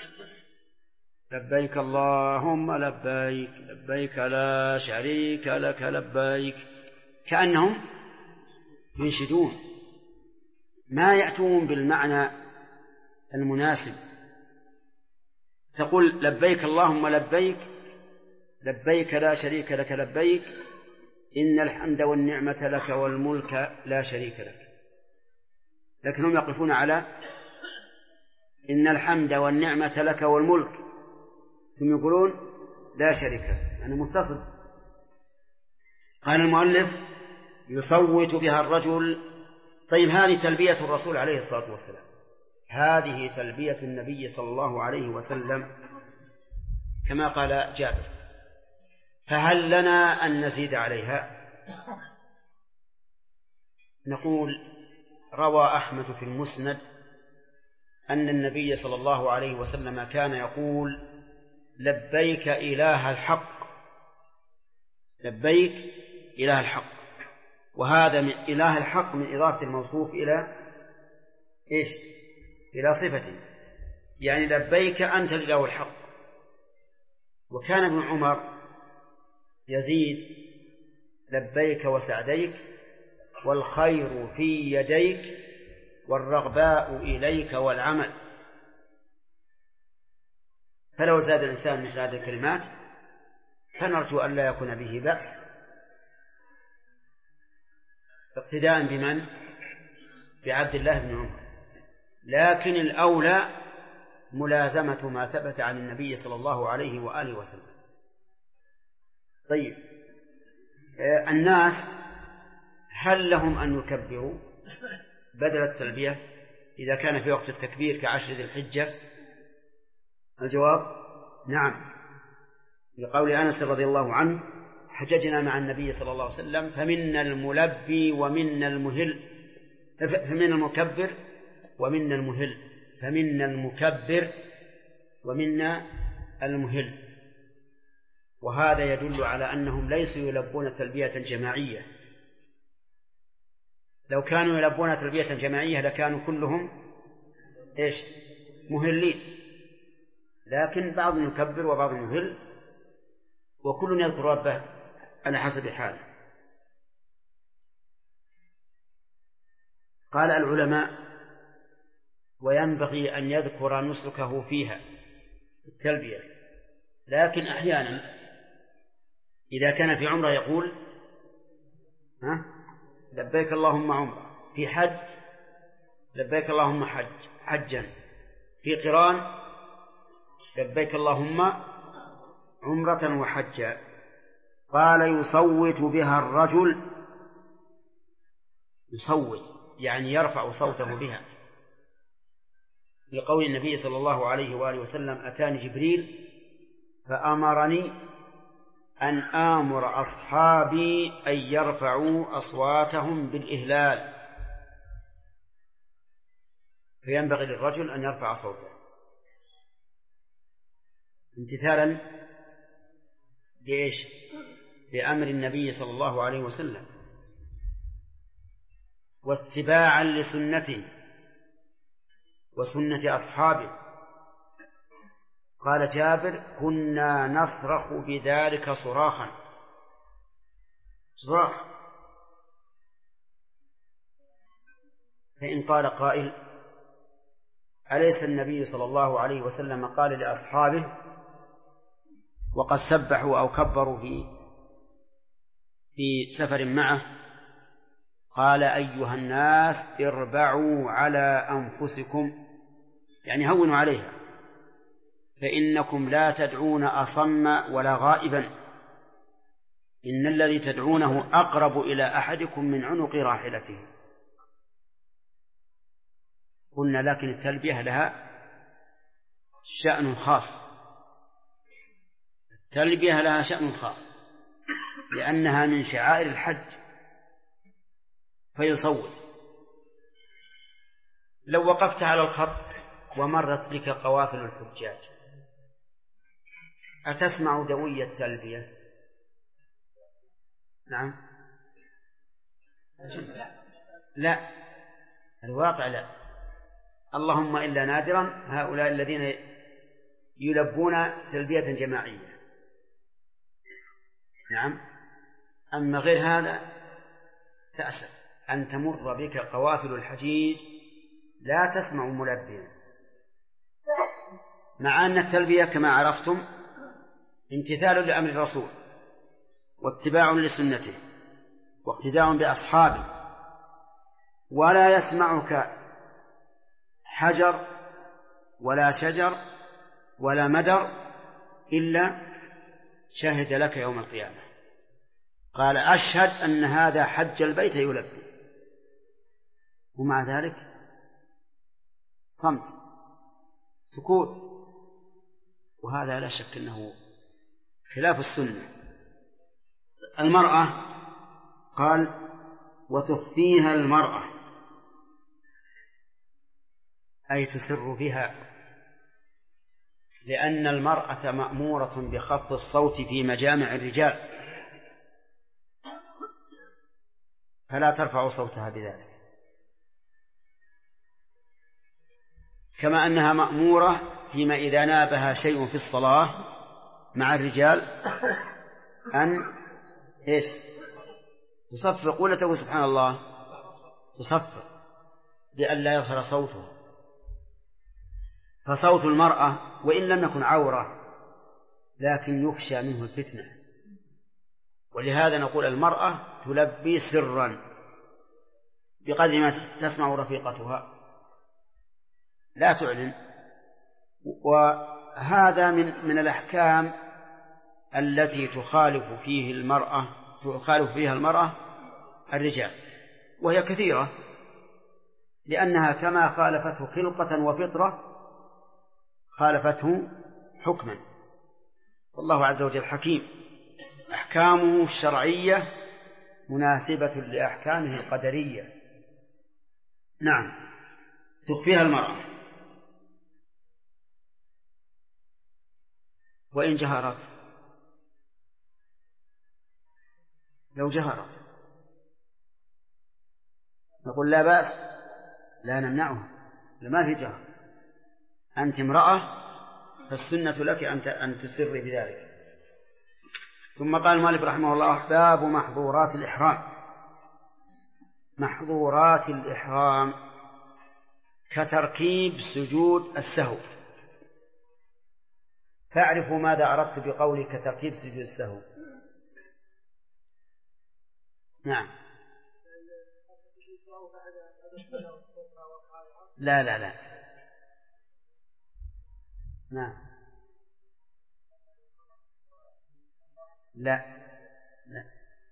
لبيك اللهم لبيك، لبيك لا شريك لك لبيك، كأنهم ينشدون، ما يأتون بالمعنى المناسب. تقول لبيك اللهم لبيك، لبيك لا شريك لك لبيك، إن الحمد والنعمة لك والملك لا شريك لك. لكنهم يقفون على إن الحمد والنعمة لك والملك، ثم يقولون لا شريك لك، يعني متصل. قال المؤلف: يصوت بها الرجل. طيب، هذه تلبية الرسول عليه الصلاة والسلام، هذه تلبية النبي صلى الله عليه وسلم كما قال جابر، فهل لنا أن نزيد عليها؟ نقول: روى أحمد في المسند أن النبي صلى الله عليه وسلم كان يقول: لبيك إله الحق، لبيك إله الحق. وهذا من إله الحق من إضافة الموصوف إلى إلى صفته، يعني لبيك أنت الإله الحق. وكان ابن عمر يزيد: لبيك وسعديك، والخير في يديك، والرغباء إليك والعمل. فلو زاد الإنسان مثل هذه الكلمات فنرجو أن لا يكون به بأس، اقتداء بمن؟ بعبد الله بن عمر. لكن الأولى ملازمة ما ثبت عن النبي صلى الله عليه وآله وسلم. طيب، الناس هل لهم أن يكبروا بدل التلبية إذا كان في وقت التكبير كعشر ذي الحجة؟ الجواب: نعم، لقول أنس رضي الله عنه: حججنا مع النبي صلى الله عليه وسلم فمنا الملبي ومنا المهل، فمنا المكبر ومنا المهل، فمنا المكبر ومنا المهل. وهذا يدل على أنهم ليسوا يلبون تلبية جماعية. لو كانوا يلبون تلبية جماعية لكانوا كلهم مهلين، لكن بعض يكبر وبعض يهل، وكل يذكر ربه على حسب حاله. قال العلماء: وينبغي أن يذكر نسكه فيها التلبية، لكن أحيانا إذا كان في عمرة يقول لبيك اللهم عمرة، في حج لبيك اللهم حجا، في قران لبيك اللهم عمرة وحجا. قال: يصوت بها الرجل، يصوت يعني يرفع صوته بها، لقول النبي صلى الله عليه وآله وسلم: أتاني جبريل فأمرني أن آمر أصحابي أن يرفعوا أصواتهم بالإهلال، فينبغي للرجل أن يرفع صوته امتثالا لإيش؟ لأمر النبي صلى الله عليه وسلم، واتباعا لسنته وسنة أصحابه. قال جابر: كنا نصرخ بذلك صراخا، صراخ. فإن قال قائل: أليس النبي صلى الله عليه وسلم قال لأصحابه وقد سبحوا أو كبروا في سفر معه، قال: أيها الناس اربعوا على أنفسكم، يعني هونوا عليها، فإنكم لا تدعون أصم ولا غائبا، إن الذي تدعونه أقرب إلى أحدكم من عنق راحلته. قلنا: لكن التلبية لها شأن خاص، التلبية لها شأن خاص لأنها من شعائر الحج، فيصوت. لو وقفت على الخط ومرت بك قوافل الحجاج أتسمع دوي التلبية؟ نعم، لا، الواقع لا، اللهم إلا نادرا هؤلاء الذين يلبون تلبية جماعية. نعم، أما غير هذا تأسف أن تمر بك قوافل الحجيج لا تسمع ملبيا، مع أن التلبية كما عرفتم امتثال لأمر الرسول واتباع لسنته واقتداء بأصحابه، ولا يسمعك حجر ولا شجر ولا مدر إلا شهد لك يوم القيامة. قال: أشهد أن هذا حج البيت يلبي، ومع ذلك صمت، سكوت، وهذا لا شك أنه خلاف السنة. المرأة قال: وتخفيها المرأة، أي تسر بها، لأن المرأة مأمورة بخفض الصوت في مجامع الرجال، فلا ترفع صوتها بذلك، كما أنها مأمورة فيما إذا نابها شيء في الصلاة مع الرجال أن إيش؟ تصفق، ولا تقول سبحان الله، تصفق لئلا يظهر صوته. فصوت المرأة وإن لم يكن عورة لكن يخشى منه الفتنة، ولهذا نقول المرأة تلبي سرا بقدر ما تسمع رفيقتها، لا تعلن. وهذا من الأحكام التي تخالف فيها المرأة الرجال، وهي كثيرة، لأنها كما خالفته خلقة وفطرة خالفته حكما. والله عز وجل حكيم، أحكامه الشرعية مناسبة لأحكامه القدرية. نعم، تخفيها المرأة وإن جهرت، لو جهرت نقول لا بأس، لا نمنعها، لما في جهر، أنت امرأة فالسنة لك أن تسري بذلك. ثم قال المؤلف رحمه الله: باب محظورات الإحرام. محظورات الإحرام كتركيب سجود السهو. فاعرفوا ماذا أردت بقولي كتركيب سجود السهو. نعم. لا لا لا. نعم. لا لا.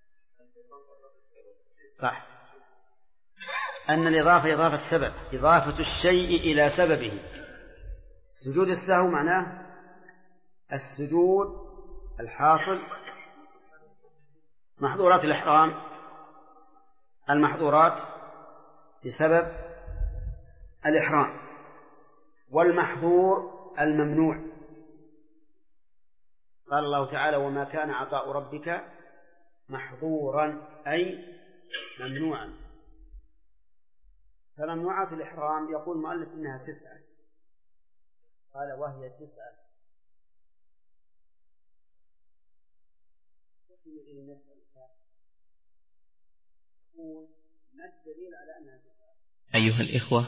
صح. أن الإضافة إضافة سبب، إضافة الشيء إلى سببه. سجود السهو معناه السجود الحاصل. محظورات الإحرام المحظورات بسبب الإحرام، والمحظور الممنوع. قال الله تعالى: وما كان عطاء ربك محظورا، أي ممنوعا. فممنوعات الإحرام يقول المؤلف إنها 9، قال وهي 9. ما الدليل على أنها 9؟ أيها الإخوة،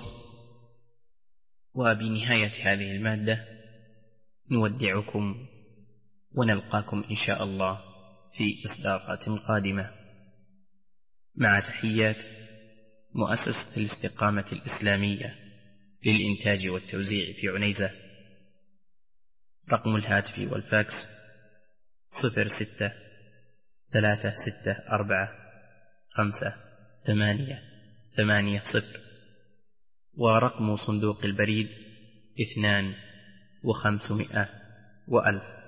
وبنهاية هذه المادة نودعكم ونلقاكم إن شاء الله في إصداقات قادمة، مع تحيات مؤسسة الاستقامة الإسلامية للإنتاج والتوزيع في عنيزة. رقم الهاتف والفاكس 06-34-5-8-8-0، ورقم صندوق البريد 2 و500 و1000.